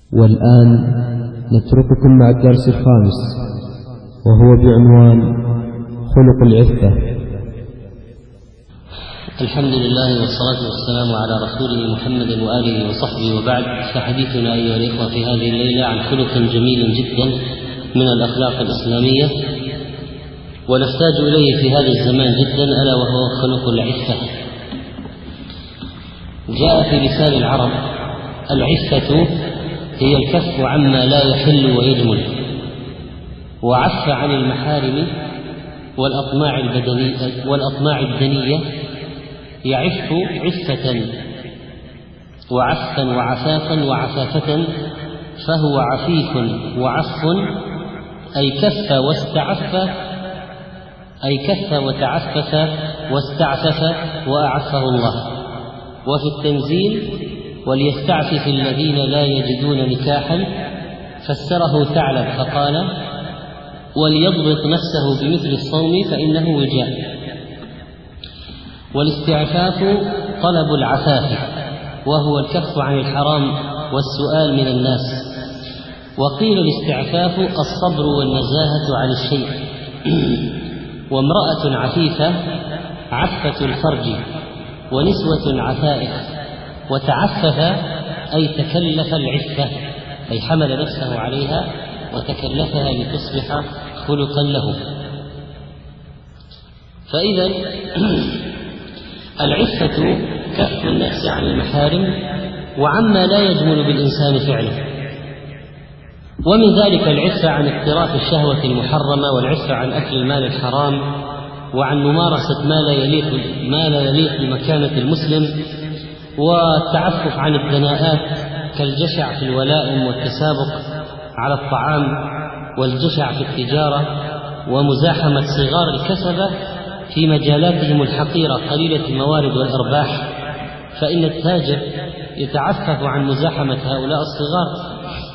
والآن نترككم مع الدرس الخامس، وهو بعنوان خلق العفة. الحمد لله والصلاة والسلام على رسوله محمد وآله وصحبه، وبعد، فحديثنا أيها الإخوة في هذه الليلة عن خلق جميل جدا من الأخلاق الإسلامية، ونحتاج إليه في هذا الزمان جدا، ألا وهو خلق العفة. جاء في لسان العرب: العفة هي الكف عما لا يحل ويجمل، وعف عن المحارم والأطماع الدنية، يعف عفة وعفا وعفافا وعفافة، فهو عفيف وعف، أي كف وتعفف واستعفف وأعفه الله. وفي التنزيل: وليستعفف الذين لا يجدون نكاحا، فسره ثعلب فقال: وليضبط نفسه بمثل الصوم فإنه وجاء. والاستعفاف طلب العفاف، وهو الكف عن الحرام والسؤال من الناس. وقيل الاستعفاف الصبر والنزاهة عن الشيء. وامرأة عفيفة عفة الفرج، ونسوة عفائف. وتعفف أي تكلف العفة، أي حمل نفسه عليها وتكلفها لتصبح خلقا له. فإذا العفة كف النفس عن المحارم وعما لا يجمل بالإنسان فعله، ومن ذلك العفة عن اقتراف الشهوة المحرمة، والعفة عن أكل المال الحرام، وعن ممارسة ما لا يليق بمكانة المسلم، والتعفف عن الدناءات كالجشع في الولائم والتسابق على الطعام، والجشع في التجارة، ومزاحمة صغار الكسبة في مجالاتهم الحقيرة قليلة الموارد والأرباح، فإن التاجر يتعفف عن مزاحمة هؤلاء الصغار.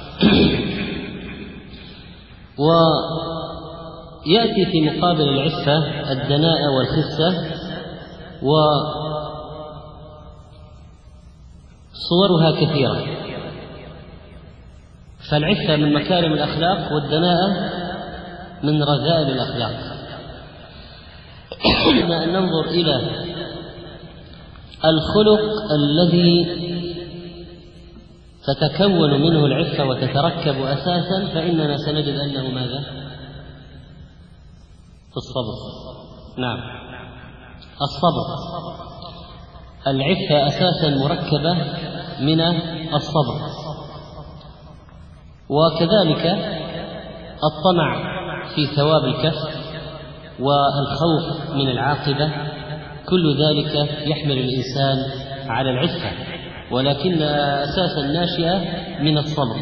ويأتي في مقابل العفة الدناءة والخسة، وصورها كثيرة. فالعفة من مكارم الأخلاق، والدناءة من رذائل الأخلاق. أن ننظر إلى الخلق الذي تتكون منه العفة وتتركب أساسا، فإننا سنجد أنه ماذا؟ في الصبر. نعم، الصبر. العفة أساسا مركبة من الصبر، وكذلك الطمع في ثواب الكسب والخوف من العاقبة، كل ذلك يحمل الإنسان على العفة، ولكن أساسا ناشئة من الصبر.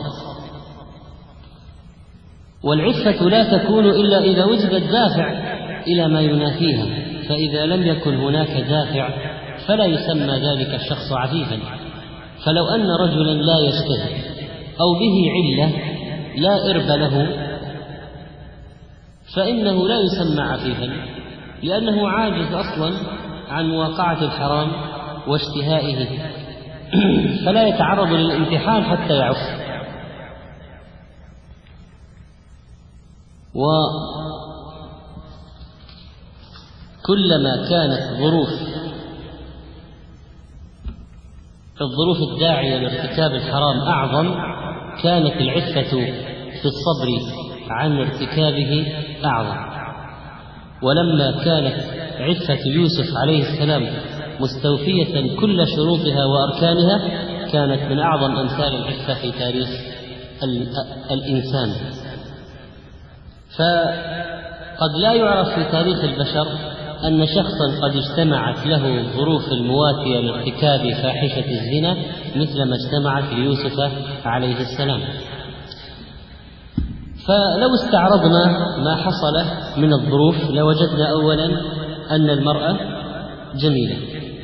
والعفة لا تكون إلا إذا وجد الدافع إلى ما ينافيها، فإذا لم يكن هناك دافع فلا يسمى ذلك الشخص عفيفا. فلو أن رجلا لا يجتهد أو به علة لا إرب له، فإنه لا يسمى عفيفا، لأنه عاجز أصلا عن مواقعة الحرام واشتهائه، فلا يتعرض للامتحان حتى يعف. وكلما كانت الظروف الداعية لارتكاب الحرام أعظم، كانت العفة في الصبر عن ارتكابه أعظم. ولما كانت عفة يوسف عليه السلام مستوفية كل شروطها وأركانها، كانت من أعظم أمثال العفة في تاريخ الإنسان. فقد لا يعرف في تاريخ البشر أن شخصا قد اجتمعت له الظروف المواتية لارتكاب فاحشة الزنا مثل ما اجتمعت ليوسف عليه السلام. فلو استعرضنا ما حصل من الظروف لوجدنا أولا أن المرأة جميلة،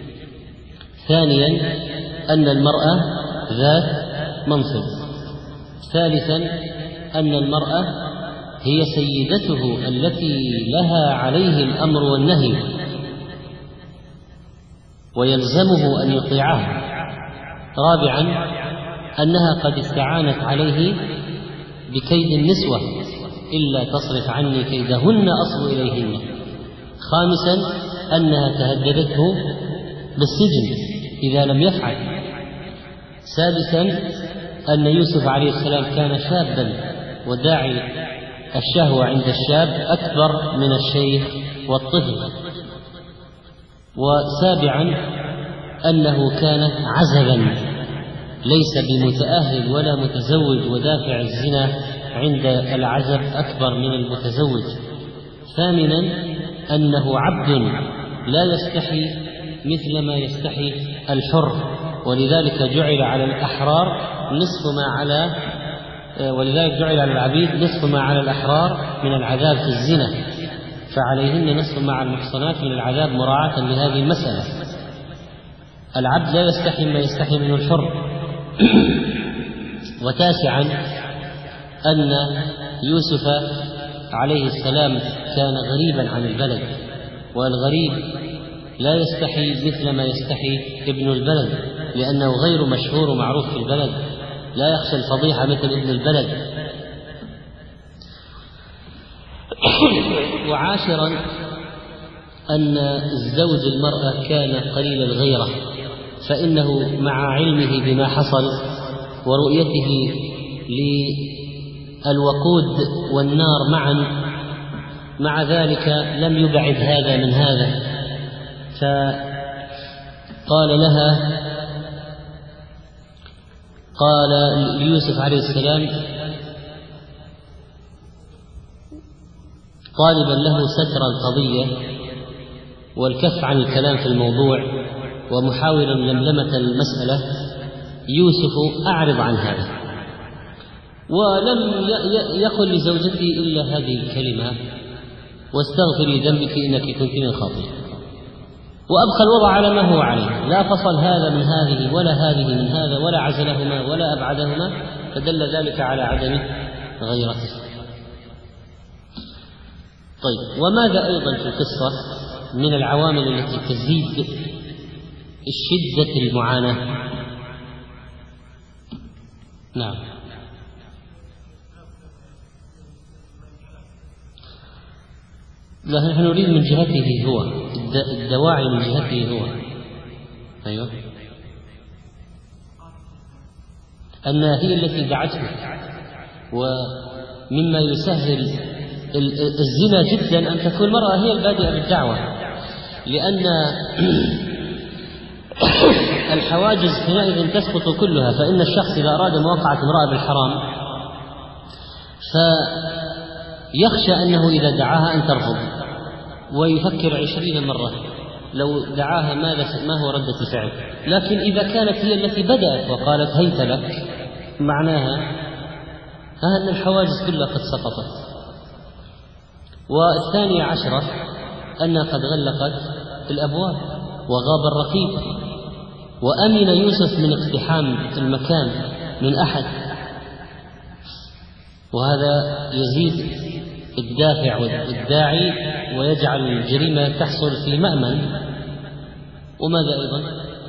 ثانيا أن المرأة ذات منصب، ثالثا أن المرأة هي سيدته التي لها عليه الأمر والنهي ويلزمه أن يطيعها، رابعا أنها قد استعانت عليه بكيد النسوة إلا تصرف عني كيدهن أصب إليهن. خامسا أنها تهددته بالسجن إذا لم يفعل. سادسا أن يوسف عليه السلام كان شابا وداعي الشهوة عند الشاب أكبر من الشيخ والطفل. وسابعا أنه كان عزبا ليس بمتأهل ولا متزوج، ودافع الزنا عند العزب أكبر من المتزوج. ثامنا أنه عبد لا يستحي مثل ما يستحي الحر، ولذلك جعل على الأحرار نصف ما على ولذلك جعل على العبيد نصف ما على الأحرار من العذاب في الزنا، فعليهن نصف ما على المحصنات من العذاب مراعاة لهذه المسألة. العبد لا يستحي ما يستحي منه الحر. وتاسعا أن يوسف عليه السلام كان غريبا عن البلد، والغريب لا يستحي مثل ما يستحي ابن البلد، لأنه غير مشهور ومعروف في البلد، لا يخشى الفضيحة مثل ابن البلد. وعاشرا أن الزوج المرأة كان قليل الغيرة، فإنه مع علمه بما حصل ورؤيته للوقود والنار معا، مع ذلك لم يبعد هذا من هذا، فقال لها، قال يوسف عليه السلام طالبا له ستر القضية والكف عن الكلام في الموضوع ومحاولا لملمة المسألة: يوسف أعرض عن هذا. ولم يقل لزوجته إلا هذه الكلمة: واستغفري ذنبك إنك كنت من الخاطئين. وأبقى الوضع على ما هو عليه، لا فصل هذا من هذه ولا هذه من هذا ولا عزلهما ولا أبعدهما، فدل ذلك على عدم غيرته. طيب، وماذا أيضا في القصة من العوامل التي تزيد شدة المعاناة؟ نعم، لا، نحن نريد من جهته هو الدواعي، من جهته هو. أيوه، أنها هي التي دعته، ومما يسهل الزنا جدا أن تكون المرأة هي البادئة بالدعوة، لأن الحواجز حينئذ تسقط كلها. فإن الشخص إذا أراد مواقعة امرأة بالحرام فيخشى أنه إذا دعاها أن ترفض، ويفكر 20 مرة لو دعاها ما هو ردة الفعل. لكن إذا كانت هي التي بدأت وقالت هيت لك، معناها أن الحواجز كلها قد سقطت. والثانية عشرة أنها قد غلقت الأبواب وغاب الرقيب، وأمن يوسف من اقتحام المكان من أحد، وهذا يزيد الدافع والداعي ويجعل الجريمة تحصل في مأمن. وماذا أيضا؟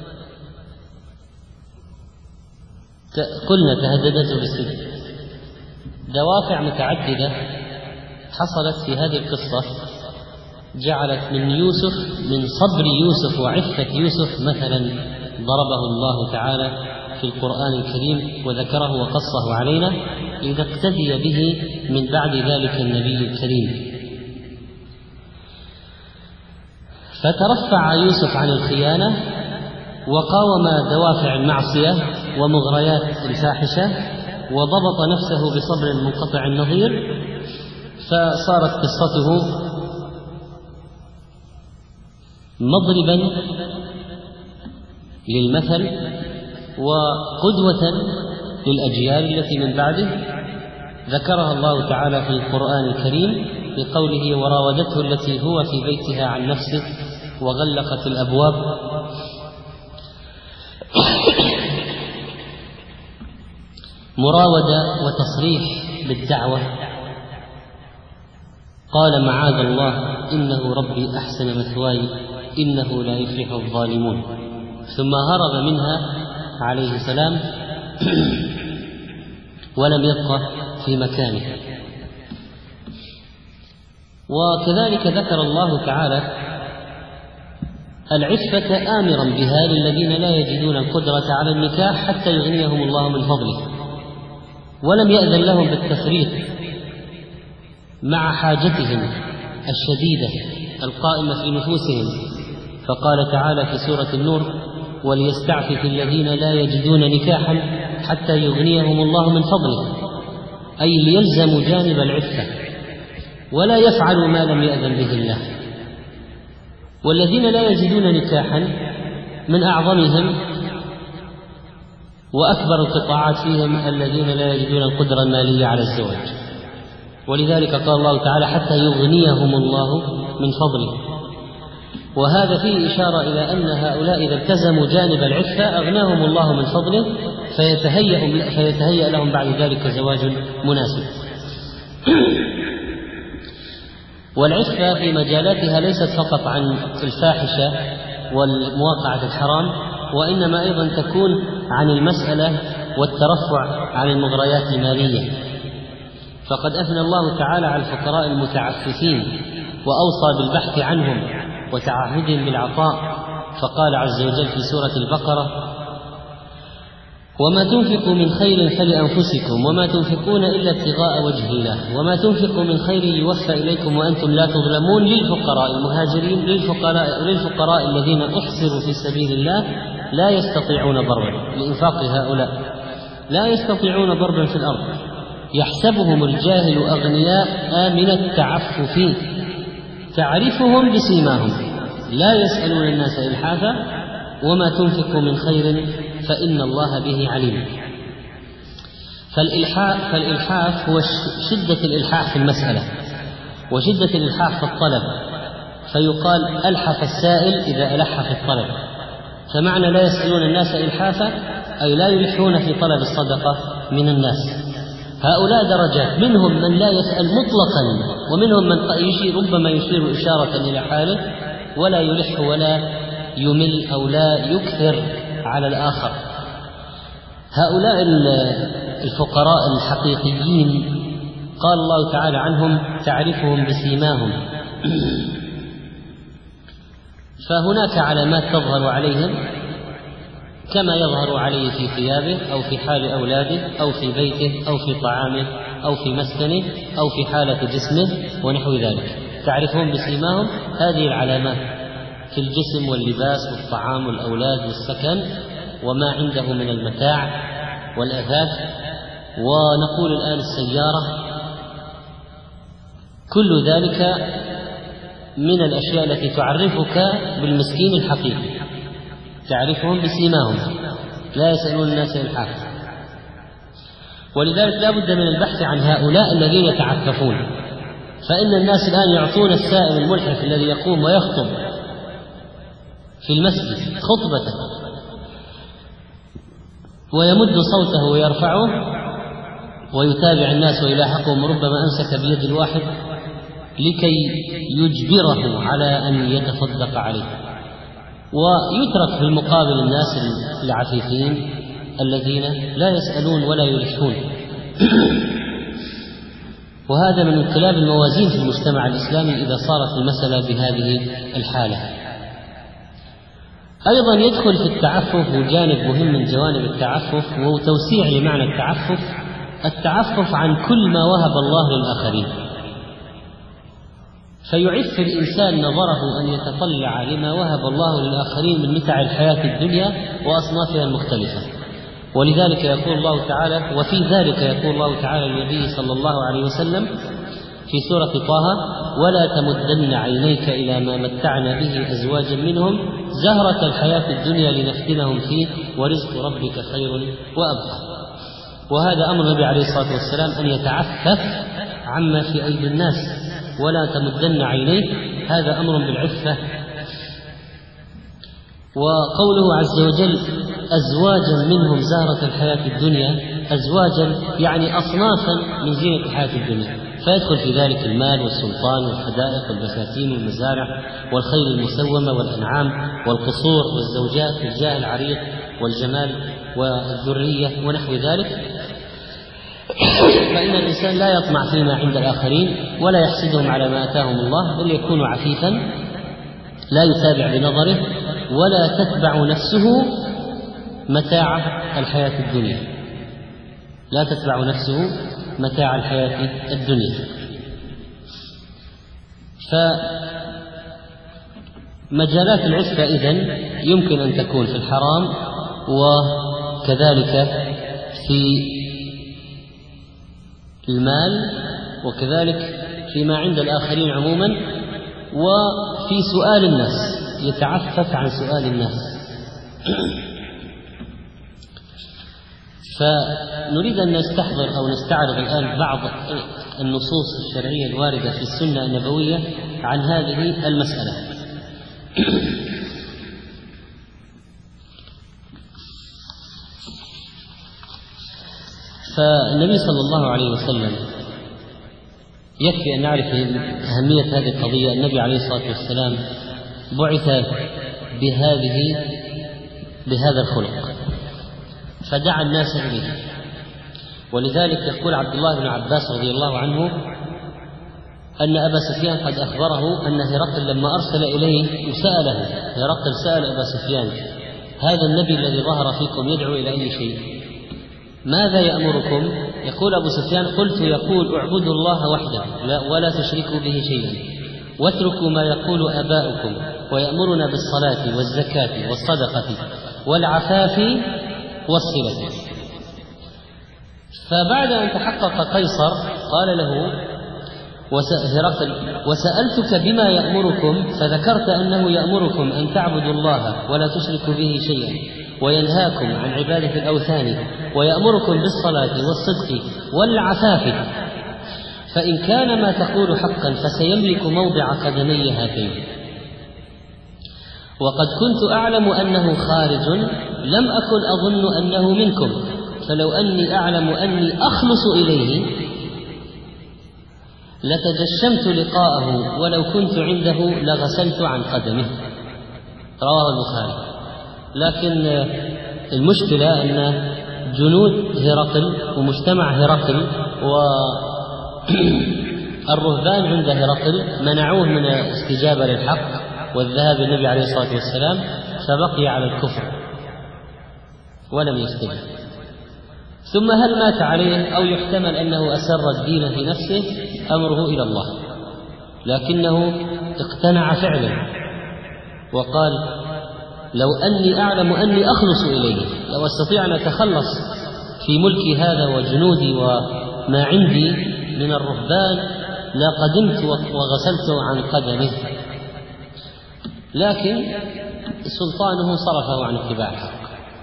قلنا تهددته بالسجن. دوافع متعددة حصلت في هذه القصة جعلت من صبر يوسف وعفة يوسف مثلا ضربه الله تعالى في القرآن الكريم وذكره وقصه علينا إذا اقتدي به من بعد ذلك النبي الكريم. فترفع يوسف عن الخيانة وقاوم دوافع المعصية ومغريات الفاحشة، وضبط نفسه بصبر منقطع النظير، فصارت قصته مضربا للمثل وقدوة للأجيال التي من بعده. ذكرها الله تعالى في القرآن الكريم بقوله: وراودته التي هو في بيتها عن نفسه وغلقت الأبواب. مراودة وتصريح بالدعوة. قال: معاذ الله إنه ربي أحسن مثواي إنه لا يفلح الظالمون. ثم هرب منها عليه السلام ولم يبقى في مكانه. وكذلك ذكر الله تعالى العفة آمرا بها للذين لا يجدون القدرة على النكاح حتى يغنيهم الله من فضله، ولم يأذن لهم بالتفريط مع حاجتهم الشديدة القائمة في نفوسهم، فقال تعالى في سورة النور: وليستعفف الذين لا يجدون نكاحا حتى يغنيهم الله من فضله، أي ليلزموا جانب العفة ولا يفعلوا ما لم يأذن به الله. والذين لا يجدون نكاحا من أعظمهم وأكبر القطاعات فيهم الذين لا يجدون القدرة المالية على الزواج، ولذلك قال الله تعالى: حتى يغنيهم الله من فضله. وهذا فيه إشارة إلى أن هؤلاء إذا التزموا جانب العفة أغناهم الله من فضله، فيتهيأ لهم بعد ذلك زواج مناسب. والعفة في مجالاتها ليست فقط عن الفاحشة والمواقعة الحرام، وإنما أيضا تكون عن المسألة والترفع عن المغريات المالية. فقد أثنى الله تعالى على الفقراء المتعففين وأوصى بالبحث عنهم وتعهدهم بالعطاء، فقال عز وجل في سورة البقرة: وما تنفقوا من خير فلأنفسكم وما تنفقون إلا ابتغاء وجه الله وما تنفقوا من خير يوفى إليكم وأنتم لا تظلمون للفقراء المهاجرين للفقراء الذين أحصروا في سبيل الله لا يستطيعون ضربا، لإنفاق هؤلاء لا يستطيعون ضربا في الأرض، يحسبهم الجاهل أغنياء من التعفف تعرفهم بسيماهم لا يسألون الناس إلحافا وما تنفقوا من خير فإن الله به عليم. فالإلحاف هو شدة الإلحاح في المسألة وشدة الإلحاح في الطلب، فيقال ألحف السائل إذا ألح في الطلب، فمعنى لا يسألون الناس إلحافا أي لا يلحون في طلب الصدقة من الناس. هؤلاء درجات، منهم من لا يسأل مطلقا، ومنهم من ربما يشير إشارة إلى حاله ولا يلح ولا يمل أو لا يكثر على الآخر. هؤلاء الفقراء الحقيقيين قال الله تعالى عنهم: تعرفهم بسيماهم. فهناك علامات تظهر عليهم كما يظهر عليه في ثيابه أو في حال أولاده أو في بيته أو في طعامه أو في مسكنه أو في حالة جسمه ونحو ذلك. تعرفهم بسيماهم، هذه العلامات في الجسم واللباس والطعام والأولاد والسكن وما عنده من المتاع والأثاث، ونقول الآن السيارة، كل ذلك من الأشياء التي تعرفك بالمسكين الحقيقي. تعرفهم بسيماهم لا يسألون الناس إلحافا. ولذلك لا بد من البحث عن هؤلاء الذين يتعففون، فإن الناس الآن يعطون السائل الملحف الذي يقوم ويخطب في المسجد خطبة ويمد صوته ويرفعه ويتابع الناس ويلاحقهم، ربما أمسك بيد الواحد لكي يجبره على أن يتصدق عليه، ويترك في المقابل الناس العفيفين الذين لا يسألون ولا يلحون. وهذا من انقلاب الموازين في المجتمع الإسلامي إذا صارت المسألة بهذه الحالة. أيضا يدخل في التعفف وجانب مهم من جوانب التعفف، وهو توسيع لمعنى التعفف عن كل ما وهب الله للآخرين، فيعف الإنسان نظره أن يتطلع لما وهب الله للآخرين من متاع الحياة الدنيا وأصنافها المختلفة. ولذلك يقول الله تعالى، وفي ذلك يقول الله تعالى للنبي صلى الله عليه وسلم في سورة طه: ولا تمدن عينيك إلى ما متعنا به أزواجا منهم زهرة الحياة الدنيا لنفتنهم فيه ورزق ربك خير وأبقى. وهذا أمر النبي عليه الصلاة والسلام أن يتعفف عما في أيدي الناس، ولا تمدن عينيك، هذا أمر بالعفة. وقوله عز وجل: أزواجا منهم زهرة الحياة الدنيا، أزواجا يعني أصنافا من زينة الحياة الدنيا، فيدخل في ذلك المال والسلطان والحدائق والبساتين والمزارع والخيل المسومة والأنعام والقصور والزوجات والجاه العريق والجمال والذرية ونحو ذلك، فإن الإنسان لا يطمع فيما عند الآخرين ولا يحسدهم على ما آتاهم الله، بل يكون عفيفا لا يتابع بنظره ولا تتبع نفسه متاع الحياة الدنيا، لا تتبع نفسه متاع الحياة الدنيا. فمجالات العفة إذن يمكن أن تكون في الحرام، وكذلك في المال، وكذلك فيما عند الآخرين عموما، وفي سؤال الناس، يتعفف عن سؤال الناس. فنريد أن نستحضر أو نستعرض الآن بعض النصوص الشرعية الواردة في السنة النبوية عن هذه المسألة. فالنبي صلى الله عليه وسلم يكفي أن نعرف أهمية هذه القضية. النبي عليه الصلاة والسلام بعث بهذا الخلق فدعا الناس إليه، ولذلك يقول عبد الله بن عباس رضي الله عنه أن أبا سفيان قد أخبره أن هرقل لما أرسل إليه وسأله، هرقل سأل أبا سفيان: هذا النبي الذي ظهر فيكم يدعو إلى أي شيء؟ ماذا يأمركم؟ يقول أبو سفيان: قلت يقول اعبدوا الله وحده ولا تشركوا به شيئا، واتركوا ما يقول آباؤكم، ويأمرنا بالصلاة والزكاة والصدقة والعفاف والصلة. فبعد أن تحقق قيصر قال له هرقل: وسألتك بما يأمركم، فذكرت أنه يأمركم أن تعبدوا الله ولا تشركوا به شيئا، وينهاكم عن عبادة الأوثان، ويأمركم بالصلاة والصدق والعفاف، فإن كان ما تقول حقا فسيملك موضع قدمي هاتين. وقد كنت أعلم أنه خارج، لم أكن أظن أنه منكم، فلو أني أعلم أني أخلص إليه لتجشمت لقاءه، ولو كنت عنده لغسلت عن قدمه. رواه البخاري. لكن المشكلة أن جنود هرقل ومجتمع هرقل والرهبان عند هرقل منعوه من الاستجابة للحق والذهاب للنبي عليه الصلاة والسلام، فبقي على الكفر ولم يستجب. ثم هل مات عليه أو يحتمل أنه أسر الدين في نفسه؟ أمره إلى الله، لكنه اقتنع فعلا وقال: لو أني أعلم أني أخلص إليه، لو أستطيع أن أتخلص في ملكي هذا وجنودي وما عندي من الرهبان لقدمت وغسلت عن قدمه. لكن سلطانه صرفه عن اتباع الحق.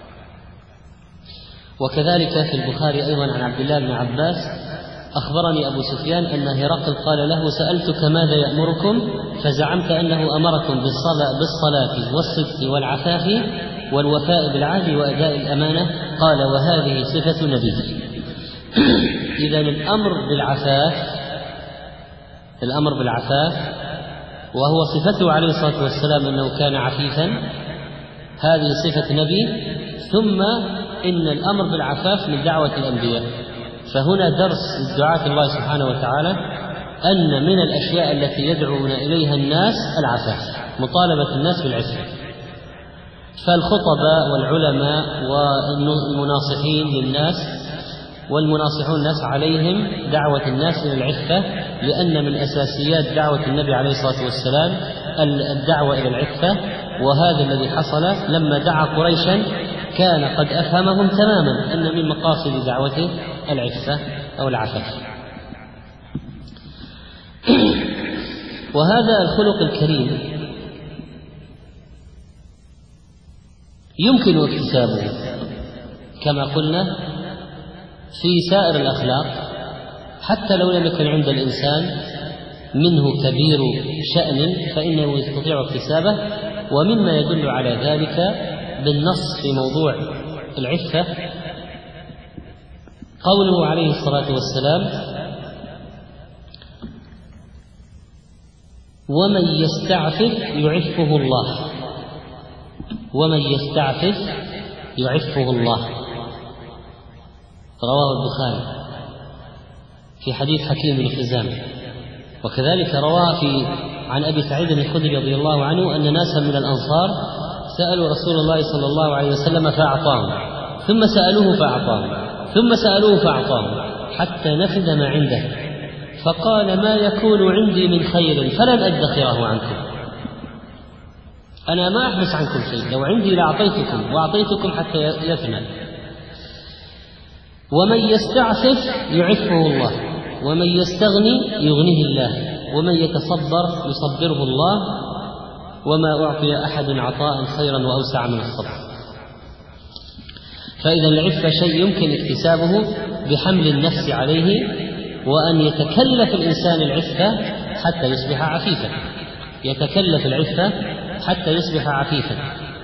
وكذلك في البخاري أيضا عن عبد الله بن عباس: أخبرني أبو سفيان أن هرقل قال له: سألتك ماذا يأمركم، فزعمت أنه أمركم بالصلاة والصدق والعفاف والوفاء بالعهد وأداء الأمانة. قال: وهذه صفة نبي. إذن الأمر بالعفاف وهو صفته عليه الصلاة والسلام أنه كان عفيفا، هذه صفة نبي. ثم إن الأمر بالعفاف من دعوة الأنبياء. فهنا درس لدعاة الله سبحانه وتعالى أن من الأشياء التي يدعون إليها الناس العفاف، مطالبة الناس بالعفة. فالخطباء والعلماء والمناصحين للناس والمناصحون الناس عليهم دعوة الناس إلى العفة، لأن من أساسيات دعوة النبي عليه الصلاة والسلام الدعوة إلى العفة. وهذا الذي حصل لما دعا قريشا كان قد أفهمهم تماما أن من مقاصد دعوته العفة أو العفاف. وهذا الخلق الكريم يمكن اكتسابه كما قلنا في سائر الأخلاق، حتى لو لم يكن عند الإنسان منه كبير شأن فإنه يستطيع اكتسابه. ومما يدل على ذلك بالنص في موضوع العفة قوله عليه الصلاة والسلام: ومن يستعفف يعفه الله، ومن يستعفف يعفه الله. رواه البخاري في حديث حكيم بن حزام. وكذلك روى عن أبي سعيد الخدري رضي الله عنه أن ناسا من الأنصار سألوا رسول الله صلى الله عليه وسلم فأعطاهم، ثم سألوه فأعطاهم، ثم سألوه فأعطاهم، حتى نفذ ما عنده، فقال: ما يكون عندي من خير فلن أدخره عنكم، أنا ما أحبس عنكم شيء، لو عندي لأعطيتكم وأعطيتكم حتى يفنى. ومن يستعفف يعفه الله، ومن يستغني يغنيه الله، ومن يتصبر يصبره الله، وما أعطي أحد عطاء خيرا وأوسع من الصبر. فإذا العفة شيء يمكن اكتسابه بحمل النفس عليه، وأن يتكلف الإنسان العفة حتى يصبح عفيفا، يتكلف العفة حتى يصبح عفيفا.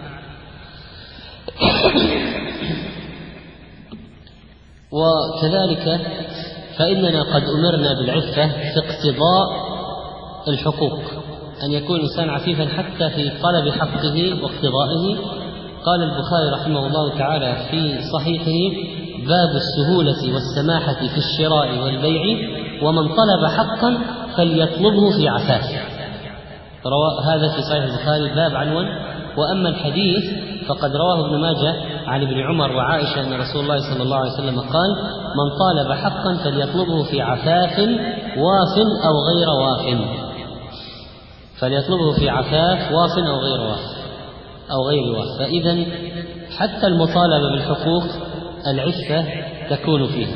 وكذلك فإننا قد أمرنا بالعفة في اقتضاء الحقوق، أن يكون الإنسان عفيفا حتى في طلب حقه واقتضائه. قال البخاري رحمه الله تعالى في صحيحه: باب السهولة والسماحة في الشراء والبيع، ومن طلب حقا فليطلبه في عفاف. هذا في صحيح البخاري باب عنوان. وأما الحديث فقد رواه ابن ماجه عن ابن عمر وعائشة أن رسول الله صلى الله عليه وسلم قال: من طالب حقا فليطلبه في عفاف واف أو غير واف، فليطلبه في عفاف واف أو غير واف أو غير واف. فإذا حتى المطالبة بالحقوق العفة تكون فيها.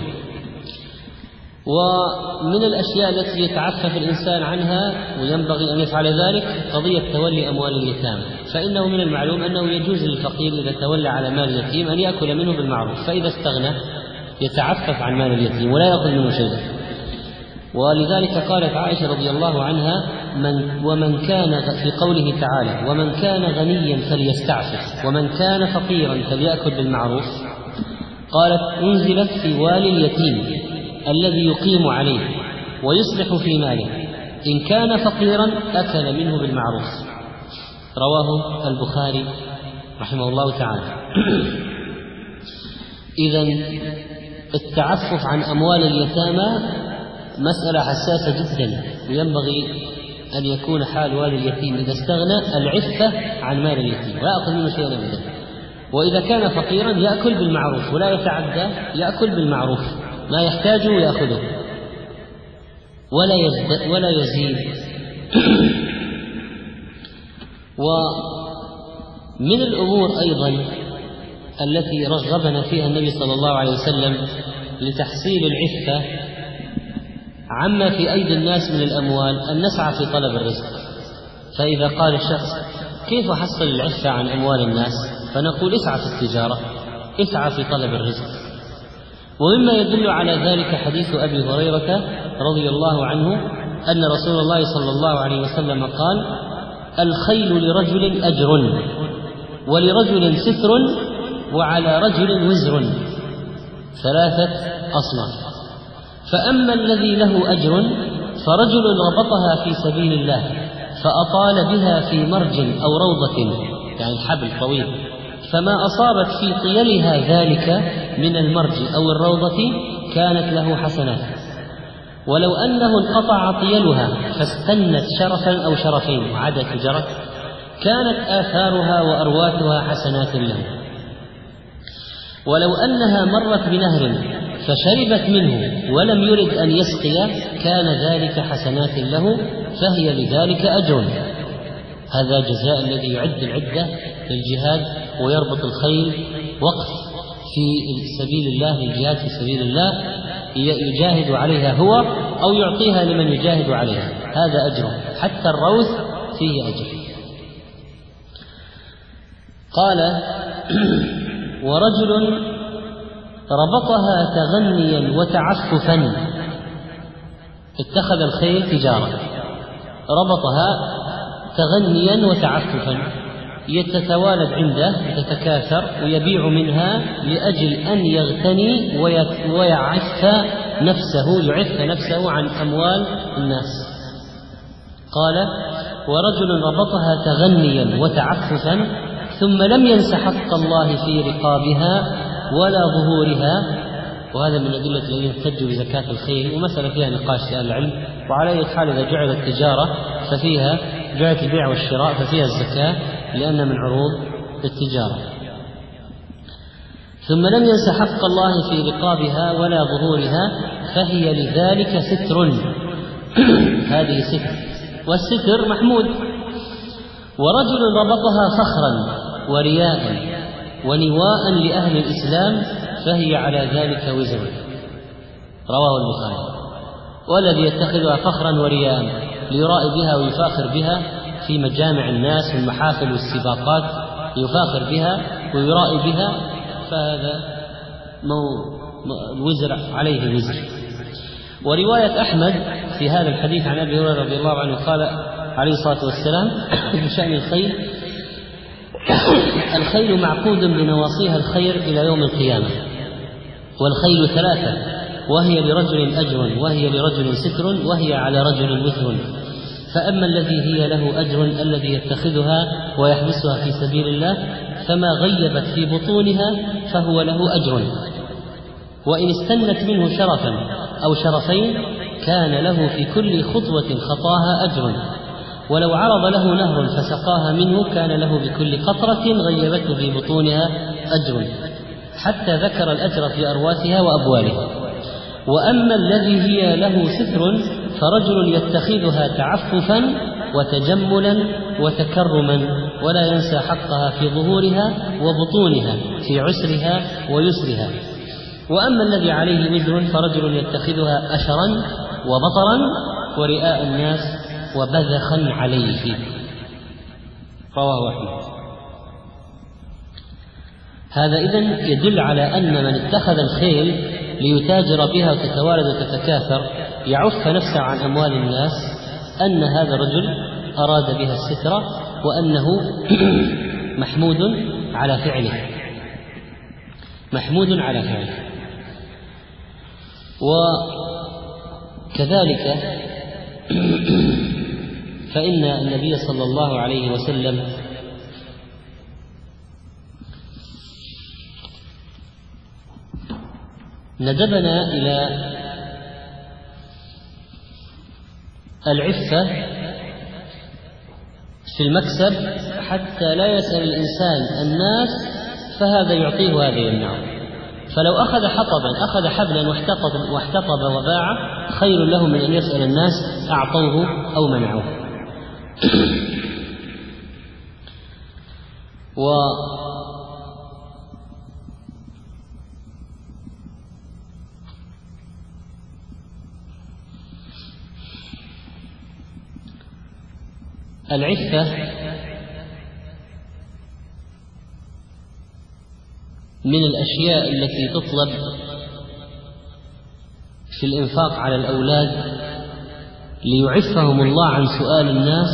ومن الأشياء التي يتعفف الإنسان عنها وينبغي أن يفعل ذلك قضية تولي أموال اليتامى، فإنه من المعلوم أنه يجوز للفقير إذا تولى على مال اليتيم أن يأكل منه بالمعروف، فإذا استغنى يتعفف عن مال اليتيم ولا يأخذ منه شيئا. ولذلك قالت عائشة رضي الله عنها: ومن كان في قوله تعالى: ومن كان غنيا فليستعفف ومن كان فقيرا فليأكل بالمعروف، قالت: أنزلت في والي اليتيم الذي يقيم عليه ويصلح في ماله، إن كان فقيرا أكل منه بالمعروف. رواه البخاري رحمه الله تعالى. إذن التعفف عن أموال اليتامى مسألة حساسة جدا، وينبغي أن يكون حال والي اليتيم إذا استغنى العفة عن مال اليتيم ولا يأخذ منه شيئا أبدا. وإذا كان فقيرا يأكل بالمعروف ولا يتعدى، يأكل بالمعروف ما يحتاجه يأخذه ولا يزيد. ومن الأمور أيضا التي رغبنا فيها النبي صلى الله عليه وسلم لتحصيل العفة عما في أيدي الناس من الأموال أن نسعى في طلب الرزق. فإذا قال الشخص: كيف أحصل العفة عن أموال الناس؟ فنقول: اسعى في التجارة، اسعى في طلب الرزق. ومما يدل على ذلك حديث أبي هريرة رضي الله عنه أن رسول الله صلى الله عليه وسلم قال: الخيل لرجل أجر، ولرجل ستر، وعلى رجل وزر، 3 أصناف. فأما الذي له أجر فرجل ربطها في سبيل الله فأطال بها في مرج أو روضة، يعني حبل طويل، فما أصابت في طيلها ذلك من المرج أو الروضة كانت له حسنات. ولو أنه انقطع طيلها فاستنت شرفا أو شرفين وعادت جرت كانت آثارها وأرواتها حسنات له. ولو أنها مرت بنهر فشربت منه ولم يرد أن يسقي كان ذلك حسنات له، فهي لذلك أجر. هذا جزاء الذي يعد العدة للجهاد ويربط الخيل وقف في سبيل الله، للجهاد في سبيل الله، يجاهد عليها هو أو يعطيها لمن يجاهد عليها، هذا أجر. حتى الروث فيه أجر. قال: ورجل ربطها تغنيا وتعففا، اتخذ الخيل تجارة، ربطها تغنيا وتعففا، يتتوالد عنده يتكاثر ويبيع منها لأجل أن يغتني ويعف نفسه عن أموال الناس. قال: ورجل ربطها تغنيا وتعففا ثم لم ينس حق الله في رقابها ولا ظهورها، وهذا من أدلة الذين يحتجوا بزكاة الخيل، ومسألة فيها نقاش لأهل العلم. وعلى أي حال إذا جعلت التجارة ففيها جعلت البيع والشراء ففيها الزكاة لأن من عروض التجارة. ثم لم ينس حق الله في رقابها ولا ظهورها، فهي لذلك ستر. هذه ستر، والستر محمود. ورجل ربطها فخرا ورياء ونواء لأهل الإسلام فهي على ذلك وزر. رواه البخاري. والذي يتخذها فخرا ورياء ليرائي بها ويفاخر بها في مجامع الناس والمحافل والسباقات، يفاخر بها ويرائي بها، فهذا الوزر عليه وزر. ورواية أحمد في هذا الحديث عن أبي هريرة رضي الله عنه قال عليه الصلاة والسلام في شأن الخيل: الخيل معقود بنواصيها الخير إلى يوم القيامة، والخيل ثلاثة، وهي لرجل أجر، وهي لرجل ستر، وهي على رجل وزر. فأما الذي هي له أجر الذي يتخذها ويحبسها في سبيل الله، فما غيبت في بطونها فهو له أجر، وإن استنت منه شرفا أو شرفين كان له في كل خطوة خطاها أجر، ولو عرض له نهر فسقاها منه كان له بكل قطرة غيبته في بطونها أجر، حتى ذكر الأجر في أرواسها وأبوالها. وأما الذي هي له ستر فرجل يتخذها تعففا وتجملا وتكرما، ولا ينسى حقها في ظهورها وبطونها، في عسرها ويسرها. وأما الذي عليه وزر فرجل يتخذها أشرا وبطرا ورئاء الناس وبذخا عليه. رواه أحمد. هذا إذن يدل على أن من اتخذ الخيل ليتاجر بها وتتوالد وتتكاثر يعف نفسه عن أموال الناس، أن هذا الرجل أراد بها الستر، وأنه محمود على فعله، محمود على فعله. وكذلك فإن النبي صلى الله عليه وسلم ندبنا إلى العفة في المكسب حتى لا يسأل الإنسان الناس فهذا يعطيه هذا يمنعه. فلو أخذ حبلا واحتطب وباع خير له من أن يسأل الناس أعطوه أو منعوه. العفة من الأشياء التي تطلب في الإنفاق على الأولاد ليعفهم الله عن سؤال الناس،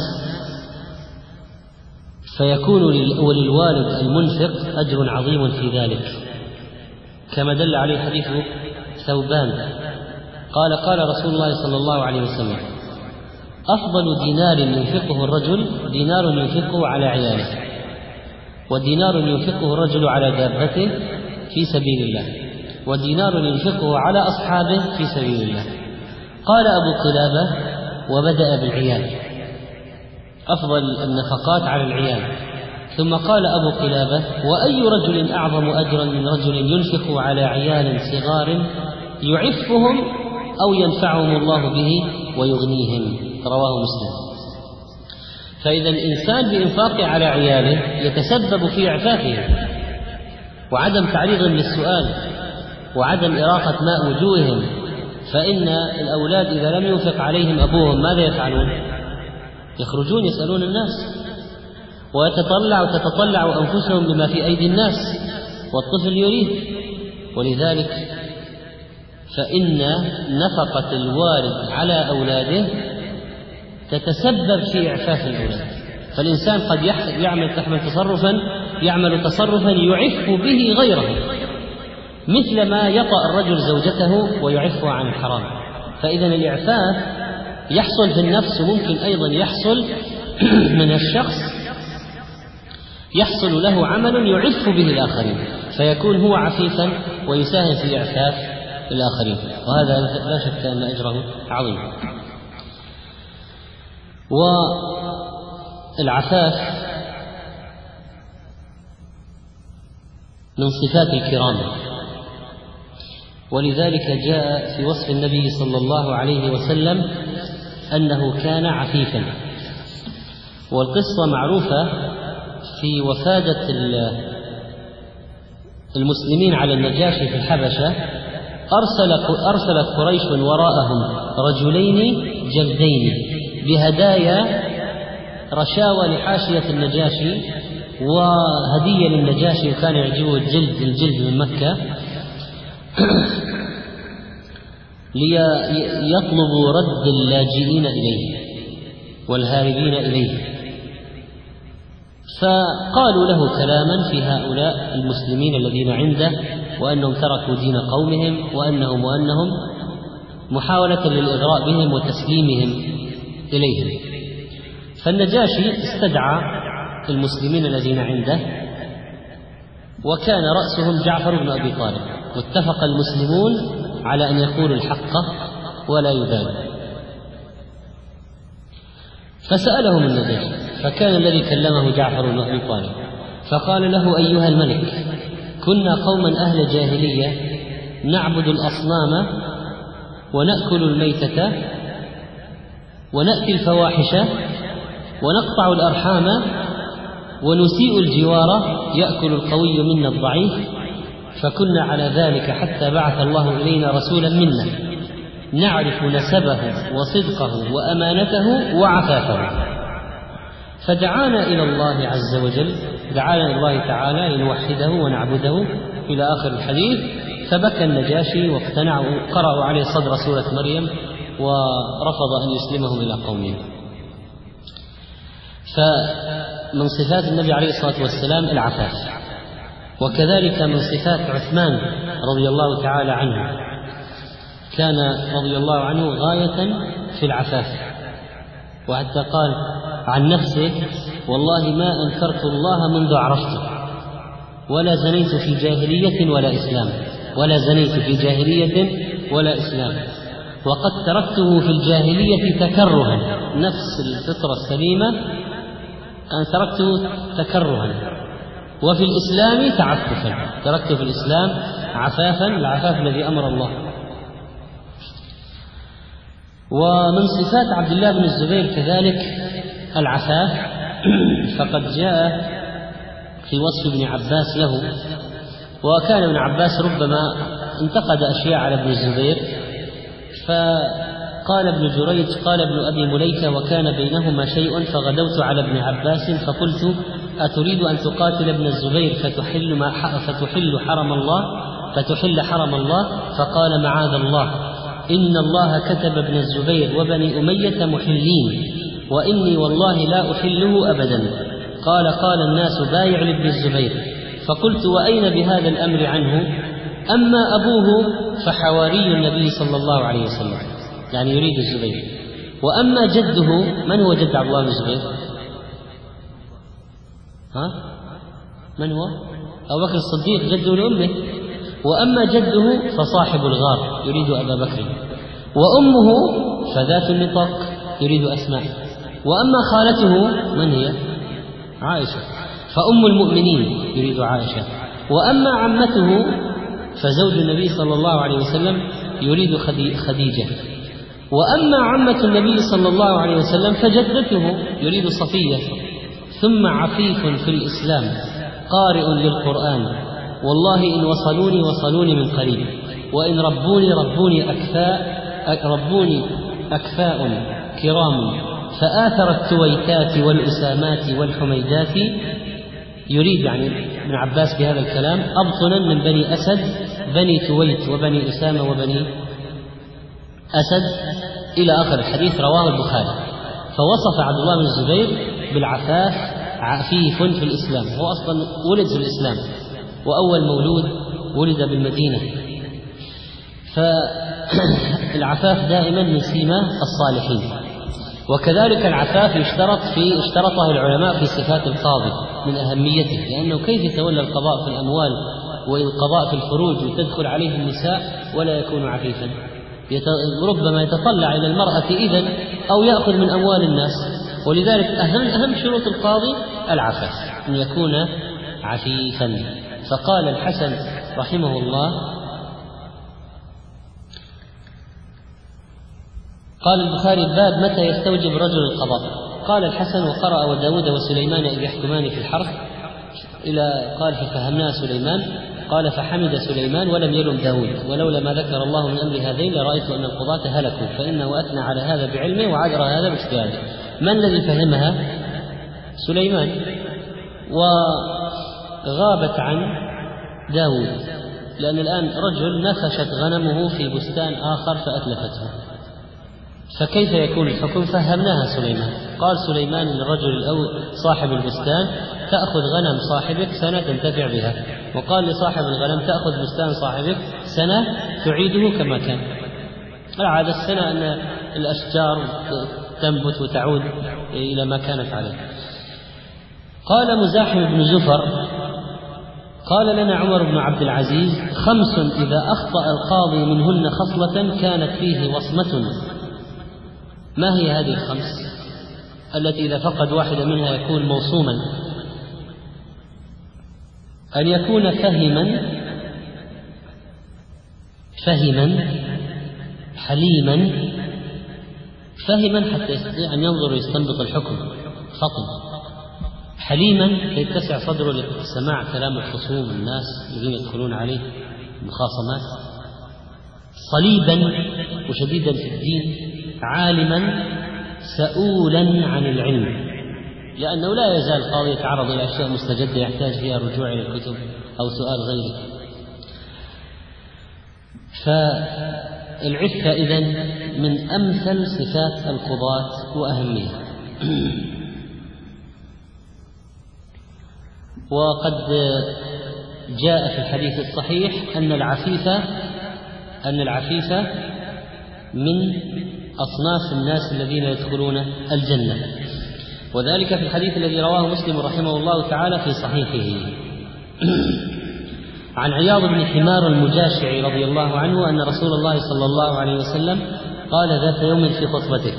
فيكون وللوالد المنفق أجر عظيم في ذلك، كما دل عليه حديث ثوبان قال رسول الله صلى الله عليه وسلم: أفضل دينار ينفقه الرجل دينار ينفقه على عياله، ودينار ينفقه الرجل على دابته في سبيل الله، ودينار ينفقه على أصحابه في سبيل الله. قال أبو قلابة: وبدأ بالعيال، أفضل النفقات على العيال. ثم قال أبو قلابة: وأي رجل أعظم أجرا من رجل ينفق على عيال صغار يعفهم أو ينفعهم الله به ويغنيهم. رواه مسلم. فإذا الإنسان بإنفاقه على عياله يتسبب في إعفافهم وعدم تعريضهم للسؤال وعدم إراقة ماء وجوههم، فإن الأولاد إذا لم ينفق عليهم أبوهم ماذا يفعلون؟ يخرجون يسألون الناس وتتطلع أنفسهم بما في أيدي الناس، والطفل يريد. ولذلك فإن نفقة الوالد على أولاده تتسبب في إعفاف الأولاد. فالإنسان قد يعمل تصرفا يعف به غيره، مثل ما يطأ الرجل زوجته ويعفها عن الحرام. فإذا الإعفاف يحصل في النفس، وممكن أيضا يحصل من الشخص يحصل له عمل يعف به الآخرين، فيكون هو عفيفا ويساهم في إعفاف الآخرين، وهذا لا شك أن أجره عظيم. والعفاف من صفات الكرام، ولذلك جاء في وصف النبي صلى الله عليه وسلم أنه كان عفيفا. والقصة معروفة في وفادة المسلمين على النجاشي في الحبشة، أرسلت قريش وراءهم رجلين جلدين بهدايا رشاوى لحاشية النجاشي وهدية للنجاشي، وكان يعجبه الجلد من مكة، ليطلبوا رد اللاجئين إليه والهاربين إليه. فقالوا له كلاما في هؤلاء المسلمين الذين عنده، وأنهم تركوا دين قومهم وأنهم محاولة للإغراء بهم وتسليمهم إليهم. فالنجاشي استدعى المسلمين الذين عنده، وكان رأسهم جعفر بن أبي طالب، واتفق المسلمون على أن يقولوا الحق ولا يبالوا. فسألهم النجاشي، فكان الذي كلمه جعفر بن أبي طالب، فقال له: أيها الملك، كنا قوما أهل جاهلية نعبد الأصنام ونأكل الميتة ونأتي الفواحش ونقطع الأرحام ونسيء الجوار، يأكل القوي منا الضعيف، فكنا على ذلك حتى بعث الله إلينا رسولا منا نعرف نسبه وصدقه وأمانته وعفافه، فدعانا إلى الله عز وجل، دعانا إلى الله تعالى لنوحده ونعبده إلى آخر الحديث. فبكى النجاشي واقتنعوا، قرأوا عليه صدر سورة مريم، ورفض أن يسلمهم إلى قومهم. فمن صفات النبي عليه الصلاة والسلام العفاف. وكذلك من صفات عثمان رضي الله تعالى عنه، كان رضي الله عنه غاية في العفاف، وحتى قال عن نفسه: والله ما أنكرت الله منذ عرفته، ولا زنيت في جاهلية ولا إسلام، ولا زنيت في جاهلية ولا إسلام، وقد تركته في الجاهلية تكرها، نفس الفطرة السليمة أن تركته تكرها، وفي الإسلام تعففا، تركته في الإسلام عفافا، العفاف الذي أمر الله. ومن صفات عبد الله بن الزبير كذلك العفاف، فقد جاء في وصف ابن عباس له، وكان ابن عباس ربما انتقد أشياء على ابن الزبير، فقال ابن جريج: قال ابن أبي مليكة وكان بينهما شيء، فغدوت على ابن عباس فقلت: أتريد أن تقاتل ابن الزبير فتحل حرم الله؟ فقال: معاذ الله، إن الله كتب ابن الزبير وبني أمية محلين، وإني والله لا أحله أبدا. قال الناس: بايع لابن الزبير. فقلت: وأين بهذا الأمر عنه؟ أما أبوه فحواري النبي صلى الله عليه وسلم، يعني يريد الزبير. وأما جده، من هو جد عبد الله بن الزبير؟ من هو؟ أبو بكر الصديق جده لأمه. وأما جده فصاحب الغار، يريد أبا بكر. وأمه فذات النطاق، يريد أسماء. وأما خالته من هي؟ عائشة، فأم المؤمنين، يريد عائشة. وأما عمته فزوج النبي صلى الله عليه وسلم، يريد خديجة. وأما عمة النبي صلى الله عليه وسلم فجدته، يريد صفية. ثم عفيف في الإسلام قارئ للقرآن، والله إن وصلوني من قريب، وإن ربوني أكفاء كرام، فآثر التويتات والأسامات والحميدات. يريد يعني ابن عباس بهذا الكلام أبطنا من بني أسد، بني تويت وبني أسامة وبني أسد إلى آخر الحديث، رواه البخاري. فوصف عبد الله بن الزبير بالعفاف، عفيف في الإسلام، هو أصلا ولد في الإسلام، وأول مولود ولد بالمدينة. فالعفاف دائما من سيما الصالحين. وكذلك العفاف اشترطه العلماء في صفات القاضي من أهميته، لأنه كيف يتولى القضاء في الأموال والقضاء في الفروج وتدخل عليه النساء ولا يكون عفيفا، ربما يتطلع إلى المرأة إذن أو يأخذ من أموال الناس. ولذلك أهم شروط القاضي العفاف، أن يكون عفيفا. فقال الحسن رحمه الله، قال البخاري: باب متى يستوجب رجل القضاء. قال الحسن: وقرأ وداود وسليمان إذ يحكمان في الحرث، إلى قال ففهمناه سليمان. قال: فحمد سليمان ولم يلم داود، ولولا ما ذكر الله من أمر هذين لرأيت أن القضاة هلكوا، فإنه أثنى على هذا بعلمه وعذر هذا باجتهاده. من الذي فهمها؟ سليمان، وغابت عن داود، لأن الآن رجل نفشت غنمه في بستان آخر فأتلفته، فكيف يكون الحكم؟ فهمناها سليمان. قال سليمان للرجل الأول صاحب البستان: تأخذ غنم صاحبك سنة تنتفع بها، وقال لصاحب الغنم: تأخذ بستان صاحبك سنة تعيده كما كان. العادة السنة أن الأشجار تنبت وتعود إلى ما كانت عليه. قال مزاحم بن زفر: قال لنا عمر بن عبد العزيز: 5 إذا أخطأ القاضي منهن خصلة كانت فيه وصمة. ما هي هذه ال5 التي إذا فقد واحدة منها يكون موصوما؟ أن يكون فهما حليما، فهما حتى يستطيع أن ينظر ويستنبط الحكم، فطن، حليما يتسع صدره لسماع كلام الخصوم الناس الذين يدخلون عليه مخاصمات، صليبا وشديدا في الدين، عالما سؤولا عن العلم، لأنه لا يزال القاضي يتعرض إلى أشياء مستجدة يحتاج فيها الرجوع إلى الكتب أو سؤال غيره. فالعفة إذن من أمثل صفات القضاة وأهمها. وقد جاء في الحديث الصحيح أن العفيف من أصناف الناس الذين يدخلون الجنة، وذلك في الحديث الذي رواه مسلم رحمه الله تعالى في صحيحه عن عياض بن حمار المجاشعي رضي الله عنه أن رسول الله صلى الله عليه وسلم قال ذات يوم في خطبته: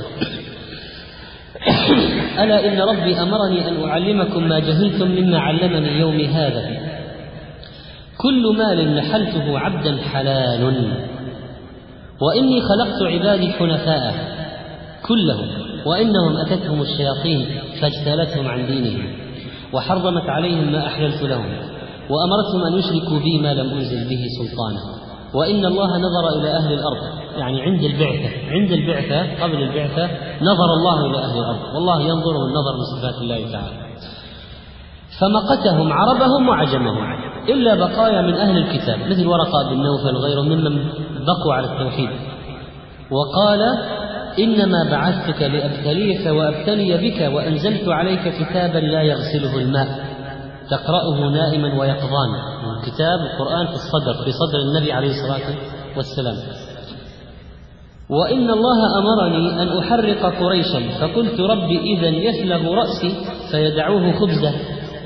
ألا إن ربي أمرني أن أعلمكم ما جهلتم مما علمني يومي هذا، كل مال نحلته عبدا حلال، وإني خلقت عبادي حنفاء كلهم، وإنهم أتتهم الشياطين فاجتالتهم عن دينهم، وحرمت عليهم ما أحللت لهم، وأمرتهم أن يشركوا بي ما لم أنزل به سلطانا، وإن الله نظر إلى أهل الأرض، يعني عند البعثة قبل البعثة نظر الله إلى أهل الأرض، والله ينظر النظر من صفات الله تعالى، فمقتهم عربهم وعجمهم إلا بقايا من أهل الكتاب مثل ورقة بن نوفل وغيرهم ممن بقوا على التوحيد، وقال: إنما بعثتك لأبتليك وأبتلي بك، وأنزلت عليك كتابا لا يغسله الماء تقرأه نائما ويقظان. كتاب القرآن في صدر النبي عليه الصلاة والسلام. وإن الله أمرني أن أحرق قريشا، فقلت: ربي إذن يسلغ رأسي فيدعوه خبزه.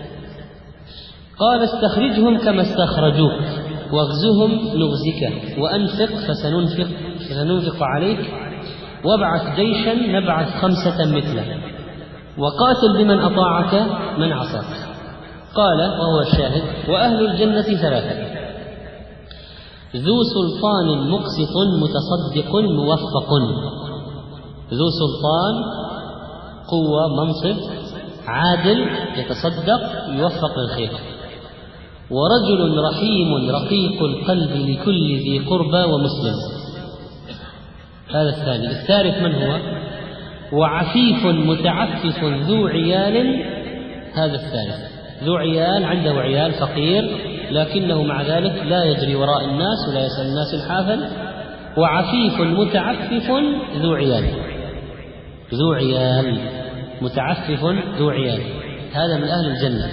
قال: استخرجهم كما استخرجوك، واغزهم نغزك، وأنفق فسننفق عليك، وابعث جيشا نبعث 5 مثله، وقاتل بمن أطاعك من عصاك. قال وهو الشاهد: وأهل الجنة 3: ذو سلطان مقسط متصدق موفق. ذو سلطان، قوة، منصب، عادل، يتصدق، يوفق للخير. ورجل رحيم رقيق القلب لكل ذي قربى ومسلم. هذا الثاني. الثالث من هو؟ وعفيف متعفف ذو عيال. هذا الثالث، ذو عيال، عنده عيال، فقير لكنه مع ذلك لا يجري وراء الناس ولا يسأل الناس الحافل. وعفيف متعفف ذو عيال، ذو عيال، متعفف ذو عيال، هذا من أهل الجنة.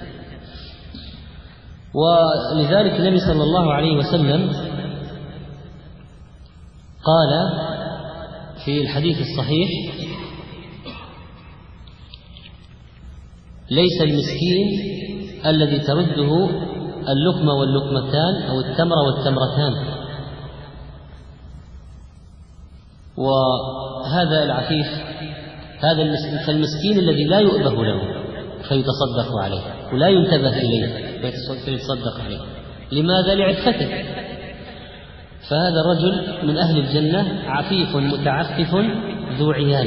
ولذلك النبي صلى الله عليه وسلم قال في الحديث الصحيح: ليس المسكين الذي ترده اللقمة واللقمتان أو التمر والتمرتان. وهذا العفيف هذا المسكين الذي لا يؤبه له فيتصدق عليه ولا ينتبه إليه فيتصدق عليه. لماذا؟ لعفته. فهذا الرجل من أهل الجنة عفيف متعفف ذو عيال.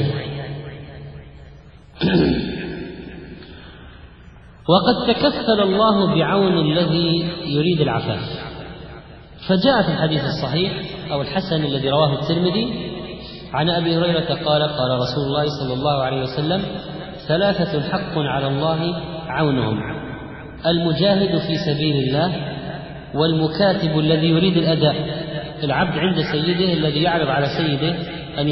وقد تكفل الله بعون الذي يريد العفاف. فجاء في الحديث الصحيح أو الحسن الذي رواه الترمذي عن أبي هريرة قال قال رسول الله صلى الله عليه وسلم: 3 حق على الله عونهم: المجاهد في سبيل الله، والمكاتب الذي يريد الأداء، العبد عند سيده الذي يعرض على سيده أن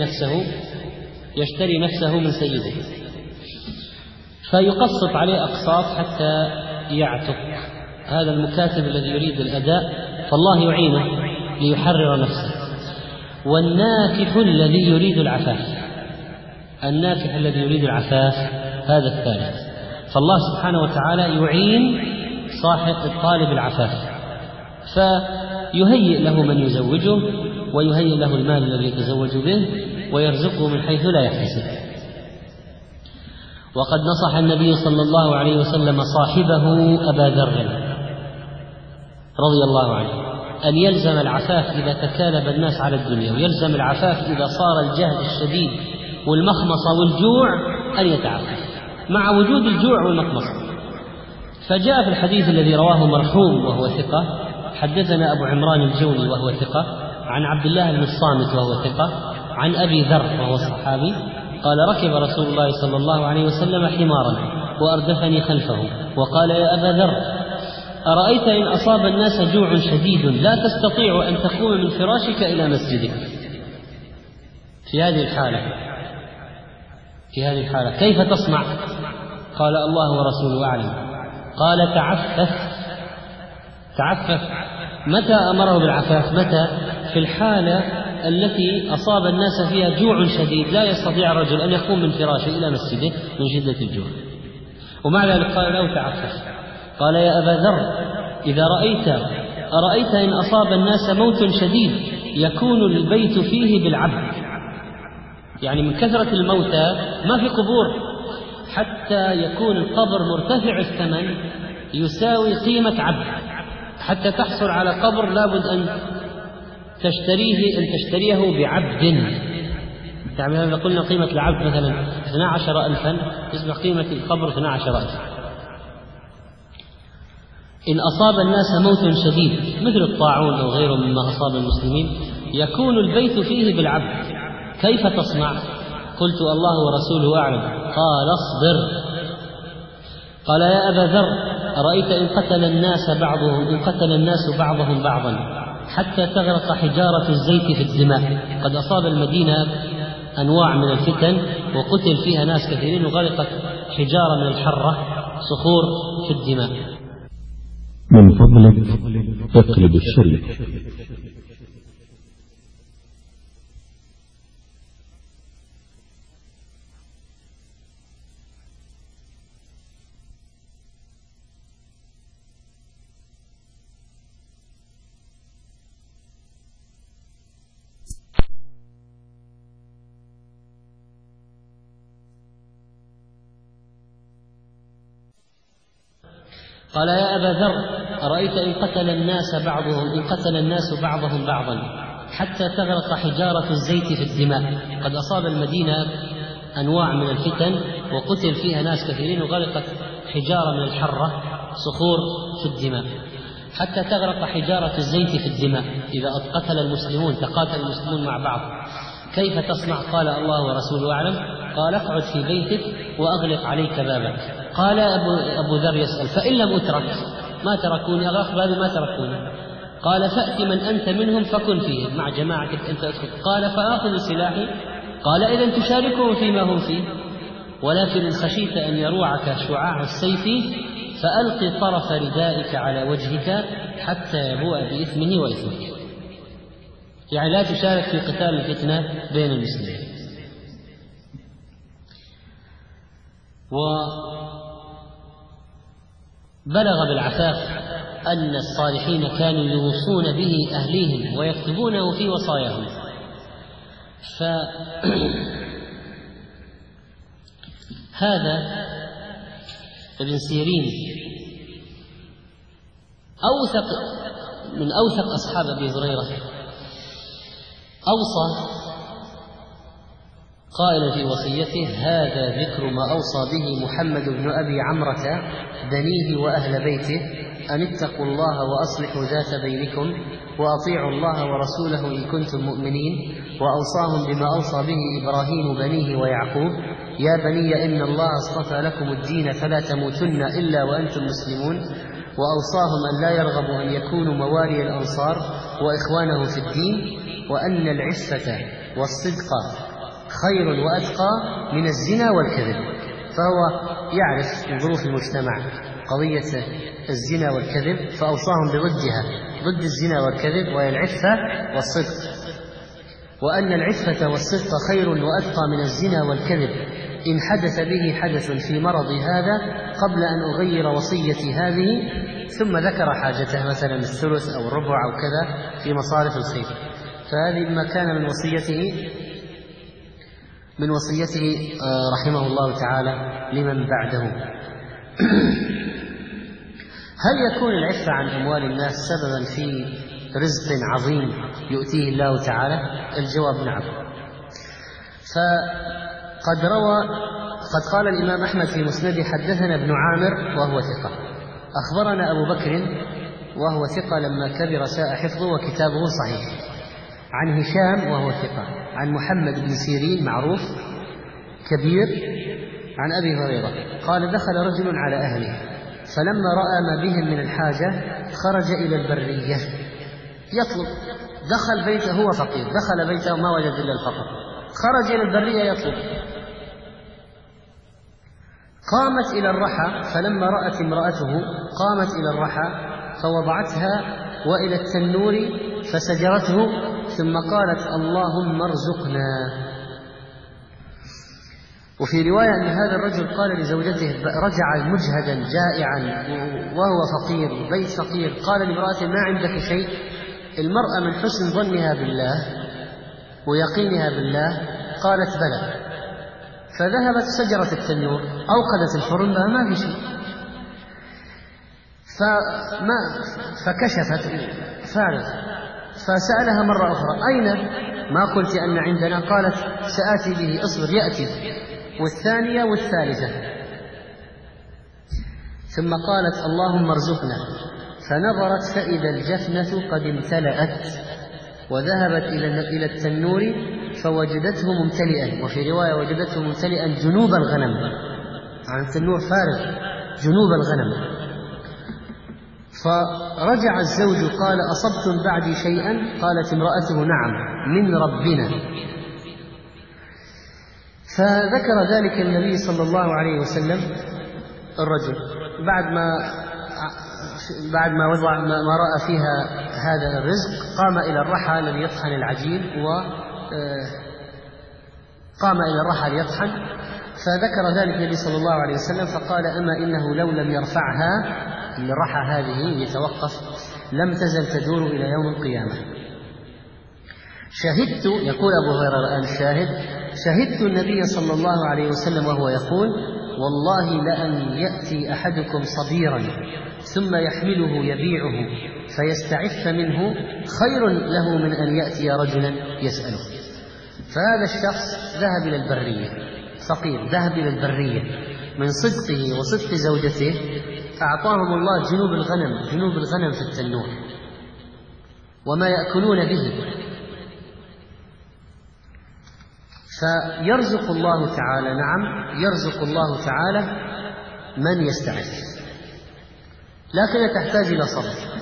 يشتري نفسه من سيده فيقسط عليه أقساط حتى يعتق. هذا المكاتب الذي يريد الأداء فالله يعينه ليحرر نفسه. والناكح الذي يريد العفاف هذا الثالث. فالله سبحانه وتعالى يعين صاحب طالب العفاف فيهيئ له من يزوجه ويهيئ له المال الذي يتزوج به ويرزقه من حيث لا يحتسب. وقد نصح النبي صلى الله عليه وسلم صاحبه أبا ذر رضي الله عنه أن يلزم العفاف إذا تكالب الناس على الدنيا، ويلزم العفاف إذا صار الجهد الشديد والمخمصة والجوع أن يتعفف مع وجود الجوع والمخمصة. فجاء في الحديث الذي رواه مرحوم وهو ثقة: حدثنا أبو عمران الجوني وهو ثقة عن عبد الله بن الصامت وهو ثقة عن أبي ذر وهو صحابي قال: ركب رسول الله صلى الله عليه وسلم حمارا وأردفني خلفه وقال: يا أبا ذر، أرأيت إن أصاب الناس جوع شديد لا تستطيع أن تقوم من فراشك إلى مسجدك، في هذه الحالة كيف تصنع؟ قال: الله ورسوله أعلم. قال: تعفف. متى أمره بالعفاف؟ متى؟ في الحالة التي أصاب الناس فيها جوع شديد لا يستطيع الرجل أن يقوم من فراشه إلى مسجده من شدة الجوع. ومع ذلك قال له: تعفف. قال: يا أبا ذر، إذا أرأيت إن أصاب الناس موت شديد يكون البيت فيه بالعبد، يعني من كثرة الموتى ما في قبور حتى يكون القبر مرتفع الثمن يساوي قيمة عبد. حتى تحصل على قبر لابد أن تشتريه بعبد. يعني إذا قلنا قيمة العبد مثلا 12,000 تصبح قيمة القبر 12,000. إن أصاب الناس موت شديد مثل الطاعون أو غيره مما أصاب المسلمين يكون البيت فيه بالعبد، كيف تصنع؟ قلت: الله ورسوله أعلم. قال: اصبر. قال: يا أبا ذر، أرأيت إن قتل الناس بعضهم بعضا حتى تغرق حجارة الزيت في الدماء. قد أصاب المدينة أنواع من الفتن وقتل فيها ناس كثيرين وغرقت حجارة من الحرة صخور في الدماء. من فضلك اقلب الشريط. قال: يا أبا ذر، أرأيت إن قتل الناس بعضهم بعضا حتى تغرق حجارة الزيت في الدماء. قد أصاب المدينة أنواع من الفتن وقتل فيها ناس كثيرين وغرقت حجارة من الحرة صخور في الدماء حتى تغرق حجارة الزيت في الدماء. إذا تقاتل المسلمون مع بعض كيف تصنع؟ قال: الله ورسوله أعلم. قال: اقعد في بيتك وأغلق عليك بابك. قال أبو ذر يسأل: فإن لم أترك ما تركوني؟ أغلق بابي ما تركوني. قال: فأت من أنت منهم فكن فيه مع جماعتك أنت أدخل. قال: فآخذ سلاحي؟ قال: إذن تشاركهم فيما هم فيه، ولكن إن خشيت أن يروعك شعاع السيف فألقي طرف ردائك على وجهك حتى يبوء بإثمه وإثمك. يعني لا تشارك في قتال الفتنة بين المسلمين. وبلغ بالعفاف أن الصالحين كانوا يوصون به أهليهم ويكتبونه في وصاياهم. هذا ابن سيرين من أوثق أصحاب أبي هريرة، أوصى قائلا في وصيته: هذا ذكر ما أوصى به محمد بن أبي عمرة بنيه وأهل بيته، أن اتقوا الله وأصلحوا ذات بينكم وأطيعوا الله ورسوله إن كنتم مؤمنين. وأوصاهم بما أوصى به إبراهيم بنيه ويعقوب: يا بني إن الله اصطفى لكم الدين فلا تموتن إلا وأنتم مسلمون. وأوصاهم أن لا يرغبوا أن يكونوا موالي الأنصار وإخوانه في الدين، وأن العفة والصدق خير وأتقى من الزنا والكذب. فهو يعرف ظروف المجتمع قضية الزنا والكذب، فأوصاهم بضدها، ضد الزنا والكذب، وهي العفة والصدق، وأن العفة والصدق خير وأتقى من الزنا والكذب. إن حدث به حدث في مرض هذا قبل أن أغير وصيتي هذه، ثم ذكر حاجته مثلا الثلث أو الربع أو كذا في مصارف الخير. فهذه ما كان من وصيته رحمه الله تعالى لمن بعده. هل يكون العفة عن أموال الناس سببا في رزق عظيم يؤتيه الله تعالى؟ الجواب نعم. قد قال الإمام أحمد في مسنده: حدثنا ابن عامر وهو ثقة، أخبرنا أبو بكر وهو ثقة لما كبر ساء حفظه وكتابه صحيح، عن هشام وهو ثقة، عن محمد بن سيرين معروف كبير، عن أبي هريرة قال: دخل رجل على أهله فلما رأى ما بهم من الحاجة خرج إلى البرية يطلب. دخل بيته، هو فقير، دخل بيته ما وجد إلا الفقر، خرج إلى البرية يطلب. قامت إلى الرحى، فلما رأت امرأته قامت إلى الرحى فوضعتها وإلى التنور فسجرته، ثم قالت: اللهم ارزقنا. وفي رواية أن هذا الرجل قال لزوجته، رجع مجهدا جائعا وهو فقير، بيت فقير، قال لامرأته: ما عندك شيء؟ المرأة من حسن ظنها بالله ويقينها بالله قالت: بلى. فذهبت سجرت التنور، أوقدت الفرن، ما في شيء، فكشفت فارغ، فسألها مرة أخرى: أين؟ ما قلت أن عندنا؟ قالت: سآتي به، اصبر يأتي. والثانية والثالثة، ثم قالت: اللهم ارزقنا. فنظرت فإذا الجفنة قد امتلأت، وذهبت إلى التنور فوجدته ممتلئا، وفي رواية وجدته ممتلئا جنوب الغنم، عن التنور فارغ جنوب الغنم. فرجع الزوج قال: أصبتم بعدي شيئا؟ قالت امرأته: نعم، من ربنا. فذكر ذلك النبي صلى الله عليه وسلم. الرجل بعد ما وضع ما رأى فيها هذا الرزق قام إلى الرحى الذي يطحن العجين، وقام إلى الرحى ليطحن، فذكر ذلك النبي صلى الله عليه وسلم فقال: أما إنه لو لم يرفعها الرحى هذه يتوقف لم تزل تدور إلى يوم القيامة. شهدت، يقول أبو هريرة الآن الشاهد: شهدت النبي صلى الله عليه وسلم وهو يقول: والله لأن يأتي أحدكم صبيرا ثم يحمله يبيعه فيستعف منه خير له من أن يأتي رجلا يسأله. فهذا الشخص ذهب إلى البرية، فقير، ذهب إلى البرية من صدقه وصدق زوجته، أعطاهم الله جنوب الغنم في التنور وما يأكلون به. فيرزق الله تعالى، نعم يرزق الله تعالى من يستعف، لكن تحتاج إلى صبر.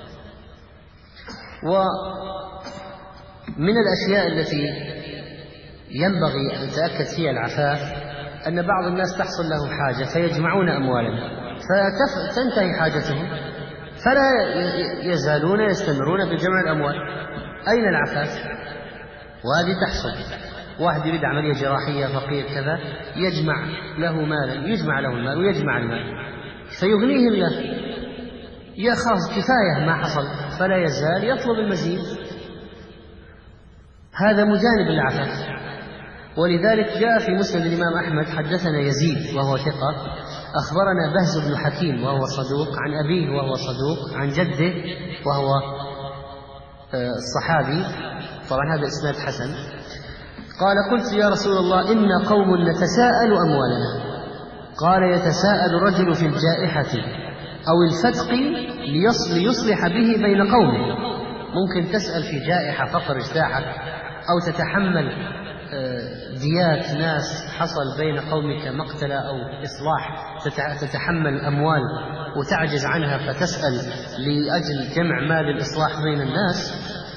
ومن الأشياء التي ينبغي أن تتأكد فيها العفاف أن بعض الناس تحصل له حاجة فيجمعون أموالا فتنتهي حاجتهم فلا يزالون يستمرون في جمع الأموال. أين العفاف؟ وهذه تحصل. واحد يريد عملية جراحية، فقير كذا، يجمع له المال ويجمع المال فيغنيه الله، يا خلاص كفاية ما حصل، فلا يزال يطلب المزيد. هذا مجانب للعفاف. ولذلك جاء في مسند الإمام أحمد: حدثنا يزيد وهو ثقة، أخبرنا بهز بن حكيم وهو صدوق، عن أبيه وهو صدوق، عن جده وهو الصحابي، طبعا هذا إسناد حسن. قال: قلت يا رسول الله إن قوم نتساءل أموالنا. قال: يتساءل الرجل في الجائحة أو الفتق ليصلح به بين قومه. ممكن تسأل في جائحة فقر اجتاحك، أو تتحمل ديات ناس حصل بين قومك مقتلة أو إصلاح، تتحمل أموال وتعجز عنها فتسأل لأجل جمع مال الإصلاح بين الناس.